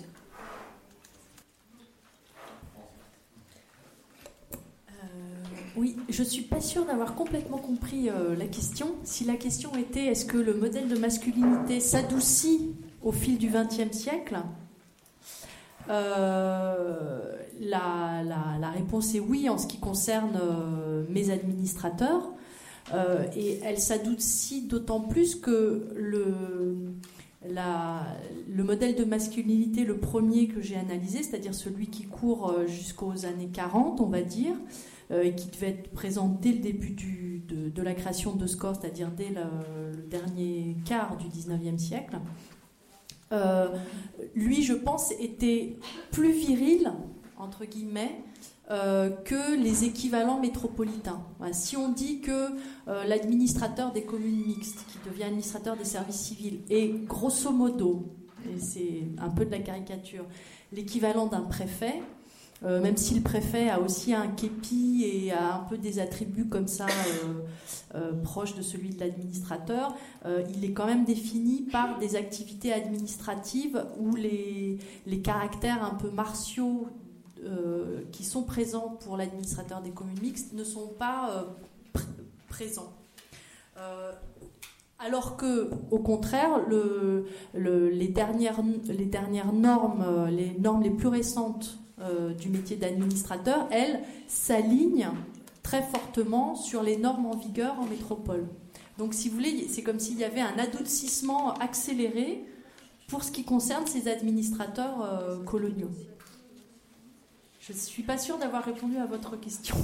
Oui, je ne suis pas sûre d'avoir complètement compris euh, la question. Si la question était est-ce que le modèle de masculinité s'adoucit au fil du vingtième siècle, euh, la, la, la réponse est oui en ce qui concerne euh, mes administrateurs. Euh, et elle s'adoucit d'autant plus que le, la, le modèle de masculinité, le premier que j'ai analysé, c'est-à-dire celui qui court jusqu'aux années quarante, on va dire, Euh, et qui devait être présent dès le début du, de, de la création de Score, c'est-à-dire dès le, le dernier quart du dix-neuvième siècle, euh, lui, je pense, était plus viril, entre guillemets, euh, que les équivalents métropolitains. Voilà, si on dit que euh, l'administrateur des communes mixtes, qui devient administrateur des services civils, est grosso modo, et c'est un peu de la caricature, l'équivalent d'un préfet, Euh, même si le préfet a aussi un képi et a un peu des attributs comme ça euh, euh, proches de celui de l'administrateur, euh, il est quand même défini par des activités administratives où les, les caractères un peu martiaux euh, qui sont présents pour l'administrateur des communes mixtes ne sont pas euh, pr- présents. Euh, Alors que, au contraire, le, le, les, dernières, les dernières normes, les normes les plus récentes euh, du métier d'administrateur, elles s'alignent très fortement sur les normes en vigueur en métropole. Donc, si vous voulez, c'est comme s'il y avait un adoucissement accéléré pour ce qui concerne ces administrateurs euh, coloniaux. Je ne suis pas sûre d'avoir répondu à votre question.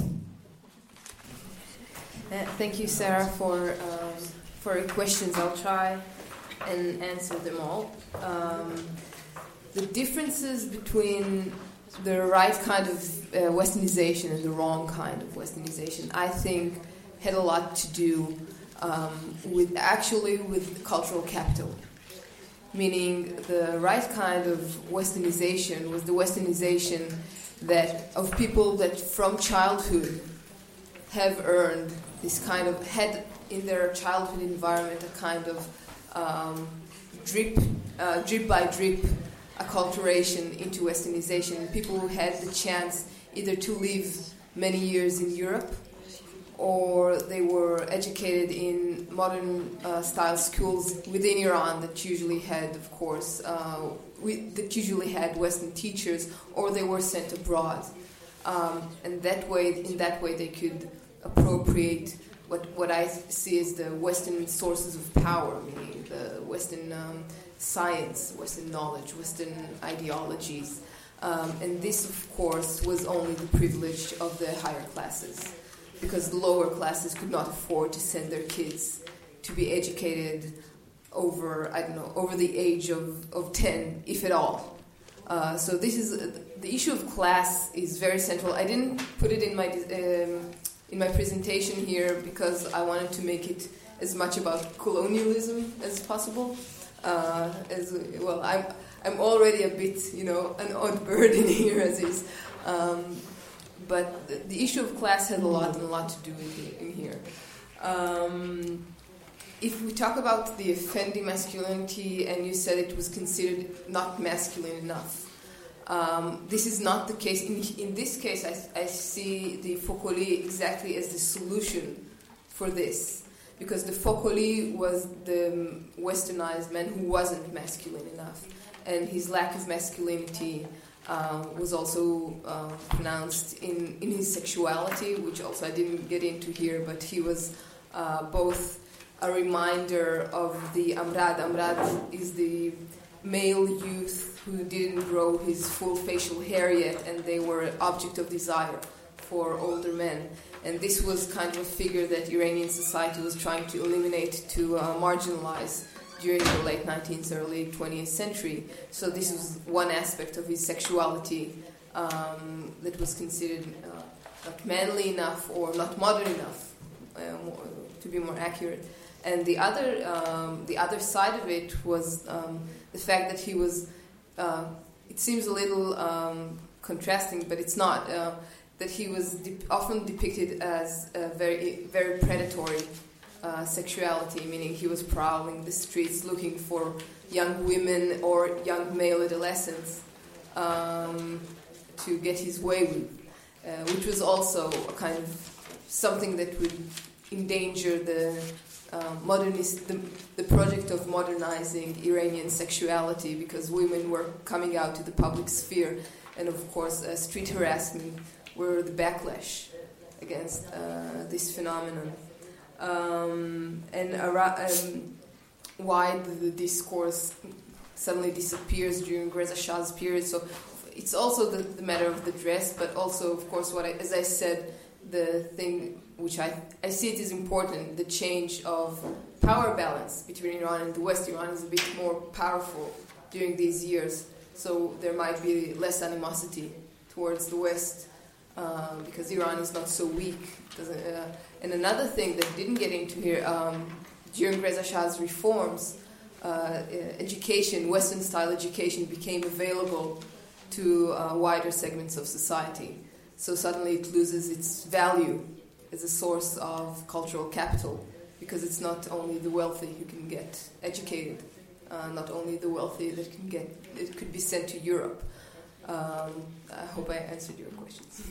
Uh, thank you, Sarah, for... Um... For your questions, I'll try and answer them all. Um, the differences between the right kind of uh, westernization and the wrong kind of westernization, I think, had a lot to do um, with actually with cultural capital. Meaning the right kind of westernization was the westernization that of people that from childhood have earned this kind of, had in their childhood environment a kind of um, drip, uh, drip by drip acculturation into westernization. People who had the chance either to live many years in Europe or they were educated in modern uh, style schools within Iran that usually had, of course, uh, we, that usually had Western teachers, or they were sent abroad. Um, and that way, in that way they could appropriate what what I see as the Western sources of power, meaning the Western um, science, Western knowledge, Western ideologies. Um, and this, of course, was only the privilege of the higher classes, because the lower classes could not afford to send their kids to be educated over, I don't know, over the age of, of ten, if at all. Uh, so this is, uh, the issue of class is very central. I didn't put it in my, um, in my presentation here because I wanted to make it as much about colonialism as possible. Uh, as well, I'm I'm already a bit, you know, an odd bird in here as is, um, but the, the issue of class has a lot and a lot to do in, in here. Um, if we talk about the Effendi masculinity, and you said it was considered not masculine enough, um, this is not the case. In, in this case, I, I see the Fokoli exactly as the solution for this. Because the Fokoli was the westernized man who wasn't masculine enough. And his lack of masculinity uh, was also uh, pronounced in, in his sexuality, which also I didn't get into here, but he was uh, both a reminder of the Amrad. Amrad is the male youth who didn't grow his full facial hair yet, and they were an object of desire for older men. And this was kind of a figure that Iranian society was trying to eliminate, to uh, marginalize during the late nineteenth, early twentieth century. So this was one aspect of his sexuality um, that was considered uh, not manly enough or not modern enough, uh, more, to be more accurate. And the other, um, the other side of it was um, the fact that he was, uh, it seems a little um, contrasting, but it's not, uh, that he was de- often depicted as a very, very predatory uh, sexuality, meaning he was prowling the streets looking for young women or young male adolescents um, to get his way with, uh, which was also a kind of something that would endanger the uh, modernist, the, the project of modernizing Iranian sexuality, because women were coming out to the public sphere, and of course uh, street harassment were the backlash against uh, this phenomenon. Um, and ara- um, why the discourse suddenly disappears during Reza Shah's period. So it's also the, the matter of the dress, but also, of course, what I, as I said, the thing which I, I see it as important, the change of power balance between Iran and the West. Iran is a bit more powerful during these years, so there might be less animosity towards the West uh, because Iran is not so weak. Uh, and another thing that didn't get into here, um, during Reza Shah's reforms, uh, education, Western-style education became available to uh, wider segments of society. So suddenly it loses its value as a source of cultural capital, because it's not only the wealthy who can get educated, uh, not only the wealthy that can get, it could be sent to Europe. Um, I hope I answered your questions.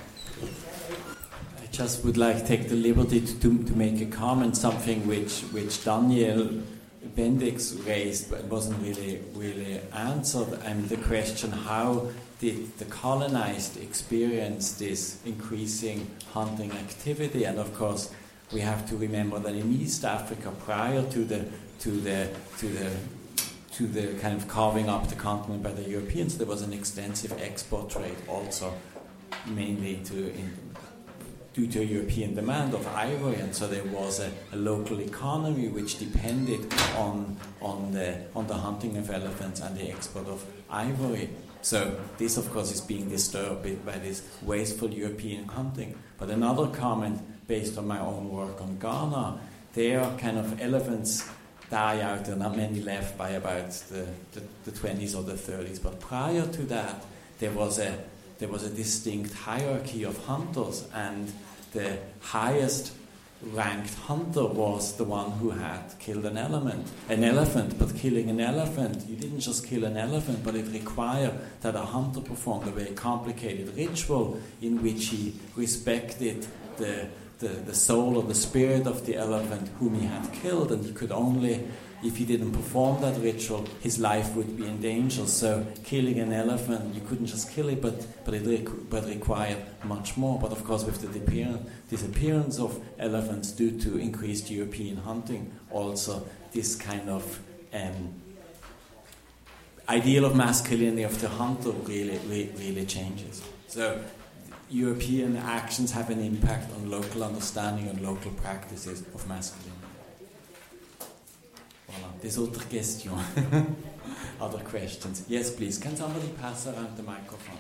I just would like to take the liberty to, to, to make a comment, something which, which Daniel Bendix raised but wasn't really, really answered, and the question how did the colonized experience this increasing hunting activity. And of course we have to remember that in East Africa, prior to the to the to the to the kind of carving up the continent by the Europeans, there was an extensive export trade also, mainly to in, due to European demand of ivory, and so there was a, a local economy which depended on on the on the hunting of elephants and the export of ivory. So this, of course, is being disturbed by this wasteful European hunting. But another comment, based on my own work on Ghana, there kind of elephants die out. There are not many left by about the, the, the twenties or the thirties. But prior to that, there was a there was a distinct hierarchy of hunters, and the highest ranked hunter was the one who had killed an elephant. An elephant, but killing an elephant, you didn't just kill an elephant, but it required that a hunter performed a very complicated ritual in which he respected the, the, the soul or the spirit of the elephant whom he had killed, and he could only if he didn't perform that ritual, his life would be in danger. So killing an elephant, you couldn't just kill it, but but it requ- but required much more. But of course, with the disappearance, disappearance of elephants due to increased European hunting, also this kind of um, ideal of masculinity of the hunter really, really, really changes. So European actions have an impact on local understanding and local practices of masculinity. Voilà. Des autres questions? Other questions? Yes, please. Can somebody pass around the microphone?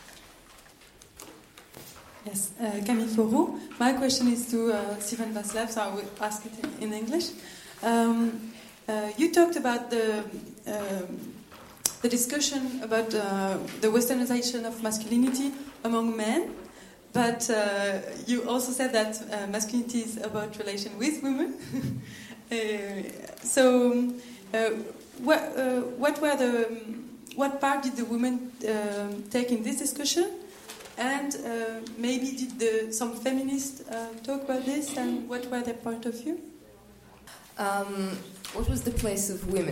Yes, uh, Camille Forou. My question is to uh, Stephen Václav, so I will ask it in English. Um, uh, you talked about the um, the discussion about uh, the westernization of masculinity among men, but uh, you also said that uh, masculinity is about relation with women. uh, so, uh, what, uh, what were the what part did the women uh, take in this discussion? And uh, maybe did the, some feminists uh, talk about this, and what were their point of view? Um, what was the place of women?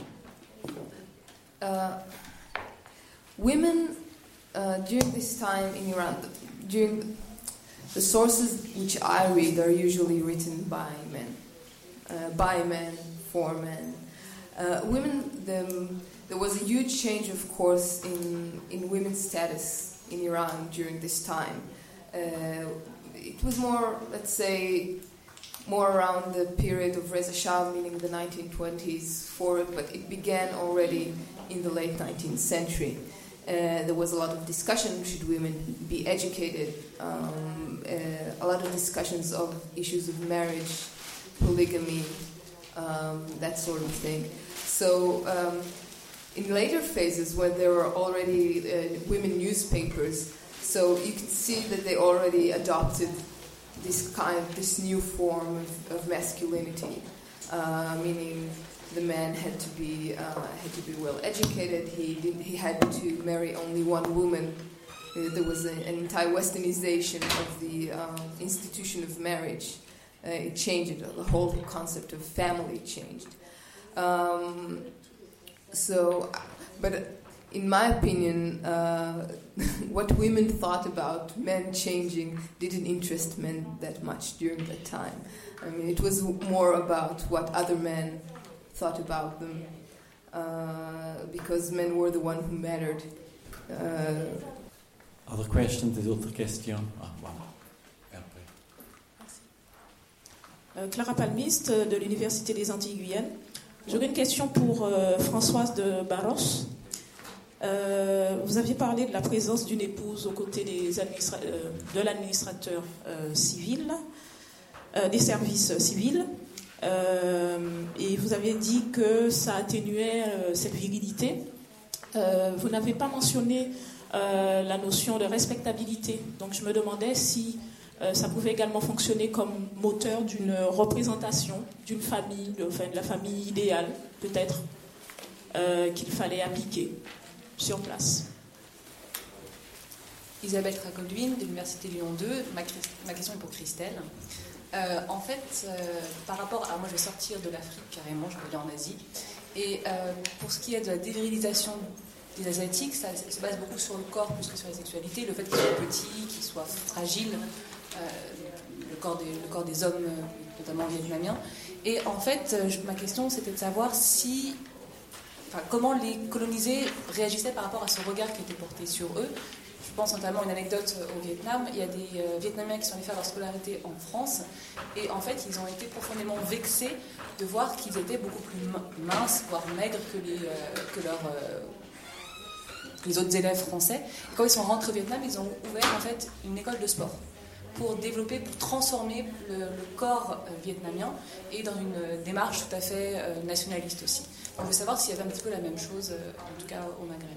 Uh, women uh, during this time in Iran, during the sources which I read are usually written by men, uh, by men, for men. Uh, women, the, there was a huge change, of course, in, in women's status in Iran during this time. Uh, it was more, let's say, more around the period of Reza Shah, meaning the nineteen twenties forward, but it began already in the late nineteenth century. Uh, there was a lot of discussion, should women be educated, um, uh, a lot of discussions of issues of marriage, polygamy, um, that sort of thing. So um, in later phases, when there were already uh, women newspapers, so you can see that they already adopted this kind of, this new form of, of masculinity, uh, meaning the man had to be uh, had to be well educated. He did, he had to marry only one woman. Uh, there was a, an entire westernization of the um, institution of marriage. Uh, it changed. The whole concept of family changed. Um, so, but in my opinion, uh, what women thought about men changing didn't interest men that much during that time. I mean, it was more about what other men thought about them, uh, because men were the one who mattered. Uh, Other questions, des autres questions? Ah, voilà. Euh, Clara Palmiste de l'Université des Antilles-Guyane. J'aurais une question pour euh, Françoise de Barros. Euh, vous aviez parlé de la présence d'une épouse aux côtés des administra- euh, de l'administrateur euh, civil, euh, des services civils, euh, et vous avez dit que ça atténuait euh, cette virilité. Euh, vous n'avez pas mentionné euh, la notion de respectabilité, donc je me demandais si euh, ça pouvait également fonctionner comme moteur d'une représentation d'une famille, de, enfin, de la famille idéale, peut-être, euh, qu'il fallait appliquer sur place. Isabelle Tragoldwin de l'Université Lyon deux. Ma, ma question est pour Christelle. Euh, en fait, euh, par rapport à... Moi, je vais sortir de l'Afrique carrément, je vais aller en Asie. Et euh, pour ce qui est de la dévirilisation des Asiatiques, ça, ça se base beaucoup sur le corps plus que sur la sexualité. Le fait qu'ils soient petits, qu'ils soient fragiles, euh, le, corps des, le corps des hommes, notamment vietnamiens. Et en fait, je, ma question, c'était de savoir si... Enfin, comment les colonisés réagissaient par rapport à ce regard qui était porté sur eux. Je pense notamment à une anecdote au Vietnam. Il y a des euh, Vietnamiens qui sont allés faire leur scolarité en France et en fait ils ont été profondément vexés de voir qu'ils étaient beaucoup plus minces, voire maigres que, les, euh, que leurs, euh, les autres élèves français. Et quand ils sont rentrés au Vietnam, ils ont ouvert en fait une école de sport pour développer, pour transformer le, le corps euh, vietnamien et dans une démarche tout à fait euh, nationaliste aussi. Donc, je veux savoir s'il y avait un petit peu la même chose, euh, en tout cas au Maghreb.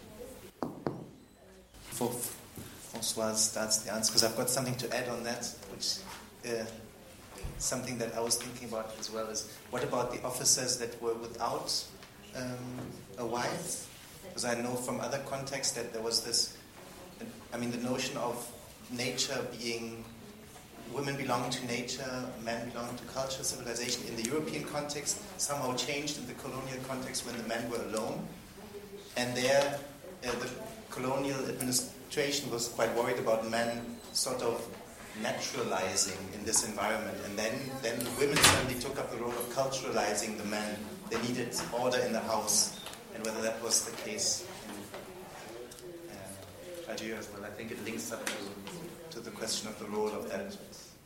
Before Françoise starts the answer, because I've got something to add on that, which uh, something that I was thinking about as well is, what about the officers that were without um, a wife? Because I know from other contexts that there was this, I mean, the notion of nature being women belong to nature, men belong to culture, civilization in the European context somehow changed in the colonial context when the men were alone. And there, uh, the colonial administration was quite worried about men sort of naturalizing in this environment. And then, then women suddenly took up the role of culturalizing the men. They needed order in the house. And whether that was the case in uh, Algeria as well, I think it links up to, to the question of the role of that.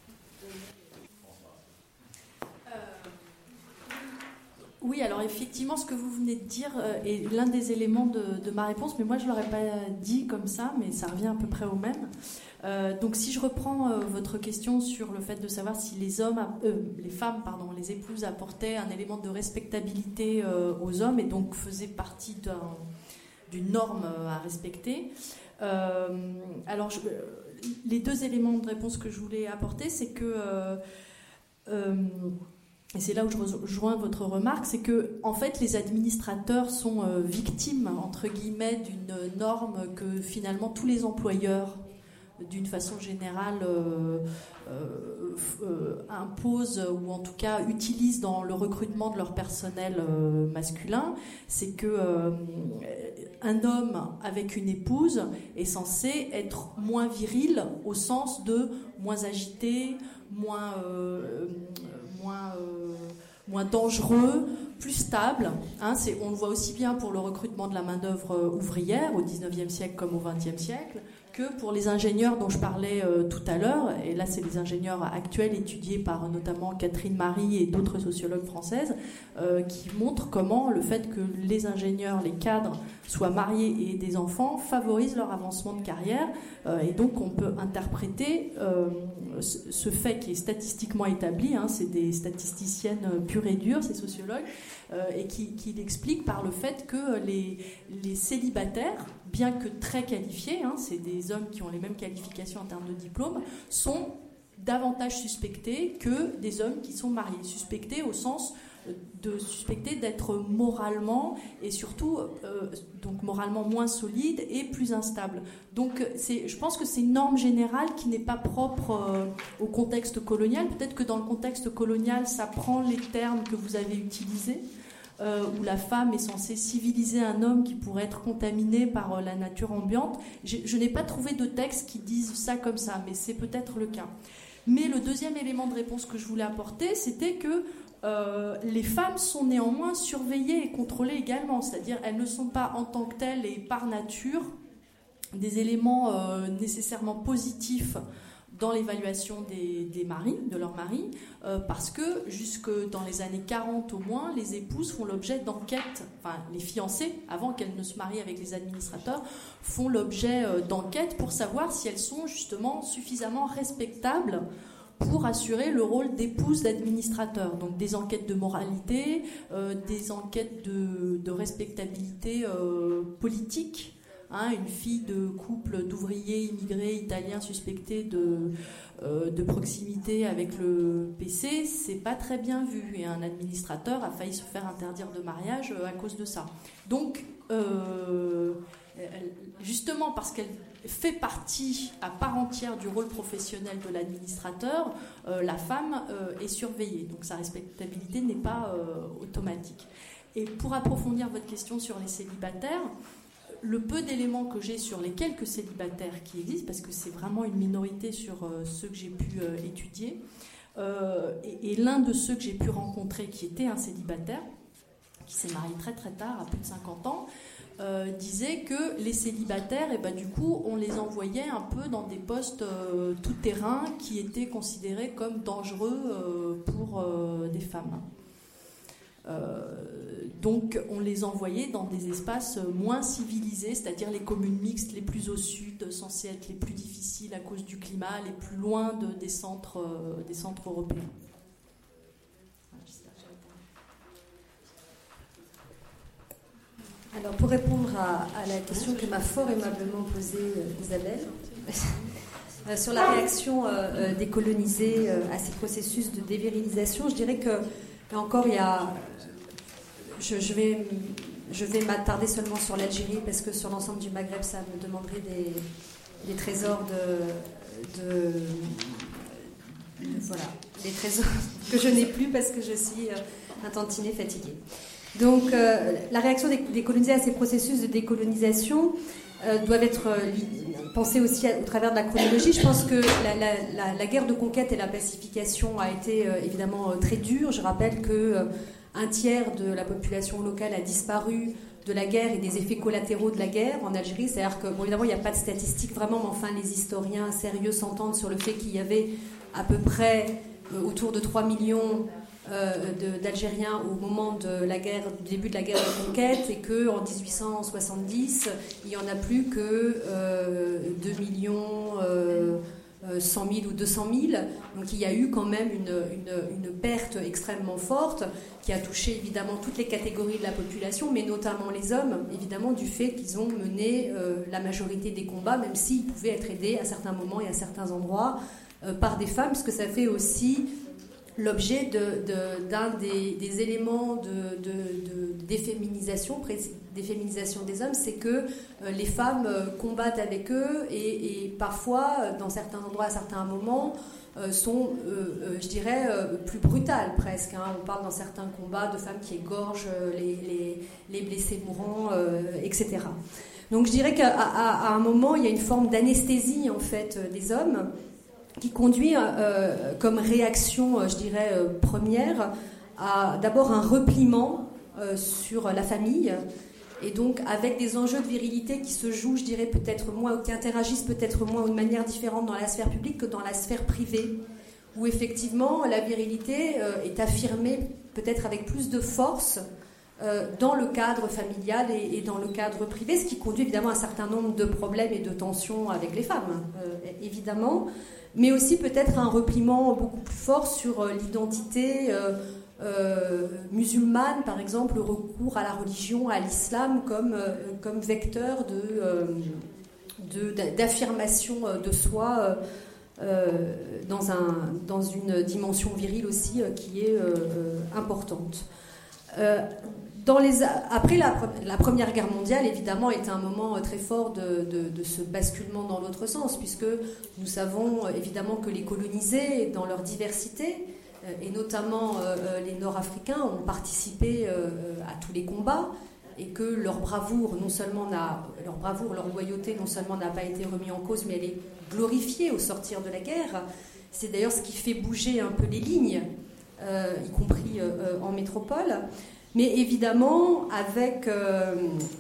Oui, alors effectivement, ce que vous venez de dire euh, est l'un des éléments de, de ma réponse, mais moi je ne l'aurais pas dit comme ça, mais ça revient à peu près au même. Euh, donc si je reprends euh, votre question sur le fait de savoir si les hommes, euh, les femmes, pardon, les épouses apportaient un élément de respectabilité euh, aux hommes et donc faisaient partie d'un, d'une norme euh, à respecter. Euh, alors je, les deux éléments de réponse que je voulais apporter, c'est que euh, euh, et c'est là où je rejoins votre remarque, c'est que en fait les administrateurs sont euh, victimes entre guillemets d'une norme que finalement tous les employeurs d'une façon générale euh, euh, euh, imposent ou en tout cas utilisent dans le recrutement de leur personnel euh, masculin. C'est que euh, un homme avec une épouse est censé être moins viril au sens de moins agité, moins euh, moins euh, moins dangereux, plus stable. Hein, c'est, on le voit aussi bien pour le recrutement de la main-d'œuvre ouvrière au dix-neuvième siècle comme au vingtième siècle, que pour les ingénieurs dont je parlais euh, tout à l'heure, et là c'est les ingénieurs actuels étudiés par notamment Catherine Marie et d'autres sociologues françaises, euh, qui montrent comment le fait que les ingénieurs, les cadres, soient mariés et aient des enfants favorise leur avancement de carrière, euh, et donc on peut interpréter euh, ce, ce fait qui est statistiquement établi, hein, c'est des statisticiennes pures et dures, ces sociologues, euh, et qui, qui l'expliquent par le fait que les, les célibataires, bien que très qualifiés, hein, c'est des hommes qui ont les mêmes qualifications en termes de diplôme, sont davantage suspectés que des hommes qui sont mariés. Suspectés au sens de suspectés d'être moralement et surtout euh, donc moralement moins solides et plus instables. Donc c'est, je pense que c'est une norme générale qui n'est pas propre euh, au contexte colonial. Peut-être que dans le contexte colonial, ça prend les termes que vous avez utilisés. Euh, où la femme est censée civiliser un homme qui pourrait être contaminé par euh, la nature ambiante. Je, je n'ai pas trouvé de texte qui dise ça comme ça, mais c'est peut-être le cas. Mais le deuxième élément de réponse que je voulais apporter, c'était que euh, les femmes sont néanmoins surveillées et contrôlées également, c'est-à-dire elles ne sont pas en tant que telles et par nature des éléments euh, nécessairement positifs dans l'évaluation des, des maris, de leurs maris, euh, parce que jusque dans les années quarante au moins, les épouses font l'objet d'enquêtes, enfin les fiancées, avant qu'elles ne se marient avec les administrateurs, font l'objet euh, d'enquêtes pour savoir si elles sont justement suffisamment respectables pour assurer le rôle d'épouse d'administrateur. Donc des enquêtes de moralité, euh, des enquêtes de, de respectabilité euh, politique. Hein, une fille de couple d'ouvriers immigrés italiens suspectés de, euh, de proximité avec le P C, c'est pas très bien vu. Et un administrateur a failli se faire interdire de mariage à cause de ça. Donc, euh, justement parce qu'elle fait partie à part entière du rôle professionnel de l'administrateur, euh, la femme euh, est surveillée. Donc sa respectabilité n'est pas euh, automatique. Et pour approfondir votre question sur les célibataires, le peu d'éléments que j'ai sur les quelques célibataires qui existent, parce que c'est vraiment une minorité sur euh, ceux que j'ai pu euh, étudier, euh, et, et l'un de ceux que j'ai pu rencontrer qui était un célibataire, qui s'est marié très très tard, à plus de cinquante ans, euh, disait que les célibataires, et ben, du coup, on les envoyait un peu dans des postes euh, tout-terrain qui étaient considérés comme dangereux euh, pour euh, des femmes. Euh, donc on les envoyait dans des espaces moins civilisés, c'est-à-dire les communes mixtes les plus au sud, censées être les plus difficiles à cause du climat, les plus loin de, des, centres, euh, des centres européens. Alors pour répondre à, à la question que m'a fort aimablement posée euh, Isabelle, euh, sur la réaction euh, euh, des colonisés euh, à ces processus de dévirilisation, je dirais que là encore il y a... Je, je, vais, je vais m'attarder seulement sur l'Algérie parce que sur l'ensemble du Maghreb, ça me demanderait des, des trésors de, de, voilà, les trésors que je n'ai plus parce que je suis un tantinet fatiguée. Donc, euh, la réaction des, des colonisés à ces processus de décolonisation euh, doivent être euh, pensées aussi à, au travers de la chronologie. Je pense que la, la, la, la guerre de conquête et la pacification a été euh, évidemment euh, très dure. Je rappelle que euh, un tiers de la population locale a disparu de la guerre et des effets collatéraux de la guerre en Algérie. C'est-à-dire que, bon, évidemment, il n'y a pas de statistiques vraiment, mais enfin, les historiens sérieux s'entendent sur le fait qu'il y avait à peu près euh, autour de trois millions euh, de, d'Algériens au moment de la guerre, du début de la guerre de conquête, et qu'en dix-huit cent soixante-dix, il n'y en a plus que euh, deux millions euh, cent mille ou deux cent mille. Donc il y a eu quand même une, une, une perte extrêmement forte qui a touché évidemment toutes les catégories de la population, mais notamment les hommes, évidemment du fait qu'ils ont mené euh, la majorité des combats, même s'ils pouvaient être aidés à certains moments et à certains endroits euh, par des femmes, puisque ça fait aussi l'objet de, de, d'un des, des éléments de, de, de déféminisation, déféminisation des hommes, c'est que euh, les femmes euh, combattent avec eux et, et parfois, euh, dans certains endroits, à certains moments, euh, sont, euh, euh, je dirais, euh, plus brutales presque. Hein. On parle dans certains combats de femmes qui égorgent les, les, les blessés mourants, euh, et cetera. Donc je dirais qu'à à, à un moment, il y a une forme d'anesthésie en fait des hommes qui conduit euh, comme réaction, euh, je dirais, euh, première, à d'abord un repliement euh, sur la famille, et donc avec des enjeux de virilité qui se jouent, je dirais, peut-être moins, ou qui interagissent peut-être moins ou de manière différente dans la sphère publique que dans la sphère privée, où effectivement la virilité euh, est affirmée peut-être avec plus de force euh, dans le cadre familial et, et dans le cadre privé, ce qui conduit évidemment à un certain nombre de problèmes et de tensions avec les femmes, euh, évidemment, mais aussi peut-être un repliement beaucoup plus fort sur euh, l'identité euh, euh, musulmane, par exemple, le recours à la religion, à l'islam comme, euh, comme vecteur de, euh, de, d'affirmation de soi euh, dans, un, dans une dimension virile aussi euh, qui est euh, importante. Euh, Dans les, après la, la Première Guerre mondiale, évidemment, est un moment très fort de, de, de ce basculement dans l'autre sens, puisque nous savons évidemment que les colonisés, dans leur diversité, et notamment euh, les Nord-Africains, ont participé euh, à tous les combats, et que leur bravoure, non seulement n'a, leur bravoure, leur loyauté, non seulement n'a pas été remise en cause, mais elle est glorifiée au sortir de la guerre. C'est d'ailleurs ce qui fait bouger un peu les lignes, euh, y compris euh, en métropole. Mais évidemment, avec, euh,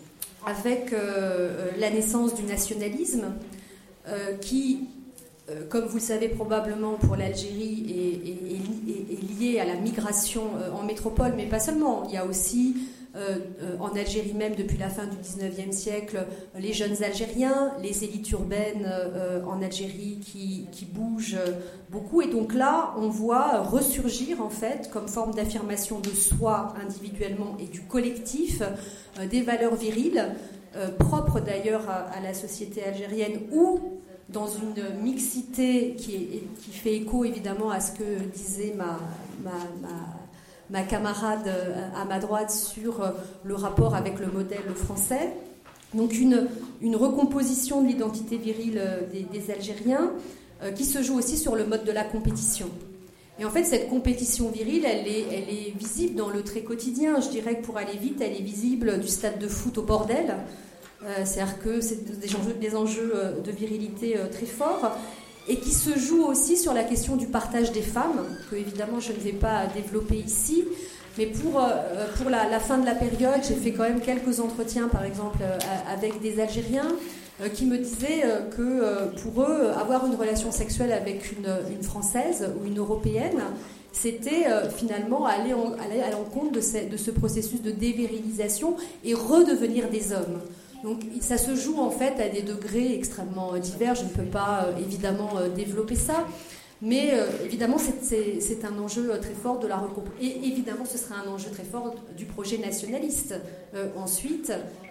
avec euh, la naissance du nationalisme, euh, qui, euh, comme vous le savez probablement pour l'Algérie, est, est, est, est lié à la migration euh, en métropole, mais pas seulement. Il y a aussi, euh, euh, en Algérie même, depuis la fin du dix-neuvième siècle, les jeunes Algériens, les élites urbaines euh, en Algérie qui, qui bougent beaucoup. Et donc là, on voit ressurgir, en fait, comme forme d'affirmation de soi individuellement et du collectif, euh, des valeurs viriles, euh, propres d'ailleurs à, à la société algérienne, ou dans une mixité qui, est, qui fait écho évidemment à ce que disait ma, ma, ma, ma camarade à ma droite sur le rapport avec le modèle français. Donc une, une recomposition de l'identité virile des, des Algériens, euh, qui se joue aussi sur le mode de la compétition. Et en fait, cette compétition virile, elle est, elle est visible dans le trait quotidien. Je dirais que pour aller vite, elle est visible du stade de foot au bordel. Euh, c'est-à-dire que c'est des enjeux, des enjeux de virilité euh, très forts, et qui se joue aussi sur la question du partage des femmes, que évidemment je ne vais pas développer ici. Mais pour, euh, pour la, la fin de la période, j'ai fait quand même quelques entretiens, par exemple, euh, avec des Algériens euh, qui me disaient euh, que euh, pour eux, avoir une relation sexuelle avec une, une Française ou une Européenne, c'était euh, finalement aller, en, aller à l'encontre de ce, de ce processus de dévirilisation et redevenir des hommes. Donc ça se joue en fait à des degrés extrêmement euh, divers. Je ne peux pas euh, évidemment euh, développer ça. Mais euh, évidemment, c'est, c'est, c'est un enjeu très fort de la recomposition. Et évidemment, ce sera un enjeu très fort du projet nationaliste. Euh, ensuite,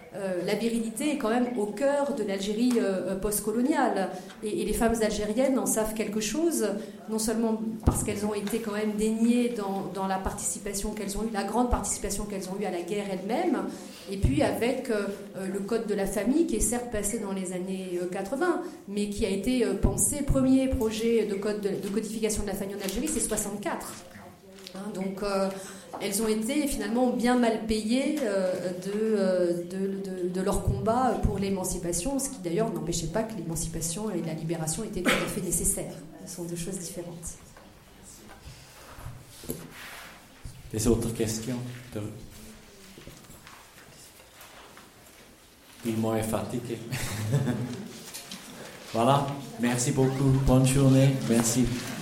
euh, la virilité est quand même au cœur de l'Algérie euh, post-coloniale. Et, et les femmes algériennes en savent quelque chose, non seulement parce qu'elles ont été quand même déniées dans, dans la participation qu'elles ont eue, la grande participation qu'elles ont eue à la guerre elle-même, et puis avec euh, le code de la famille qui est certes passé dans les années quatre-vingts, mais qui a été euh, pensé, premier projet de code de, de codification de la famille en Algérie, c'est soixante-quatre. Hein, donc euh, elles ont été finalement bien mal payées euh, de, euh, de, de, de leur combat pour l'émancipation, ce qui d'ailleurs n'empêchait pas que l'émancipation et la libération étaient tout à fait nécessaires. Ce sont deux choses différentes. Des autres questions? Tout le monde est fatigué. Voilà, merci beaucoup, bonne journée, merci.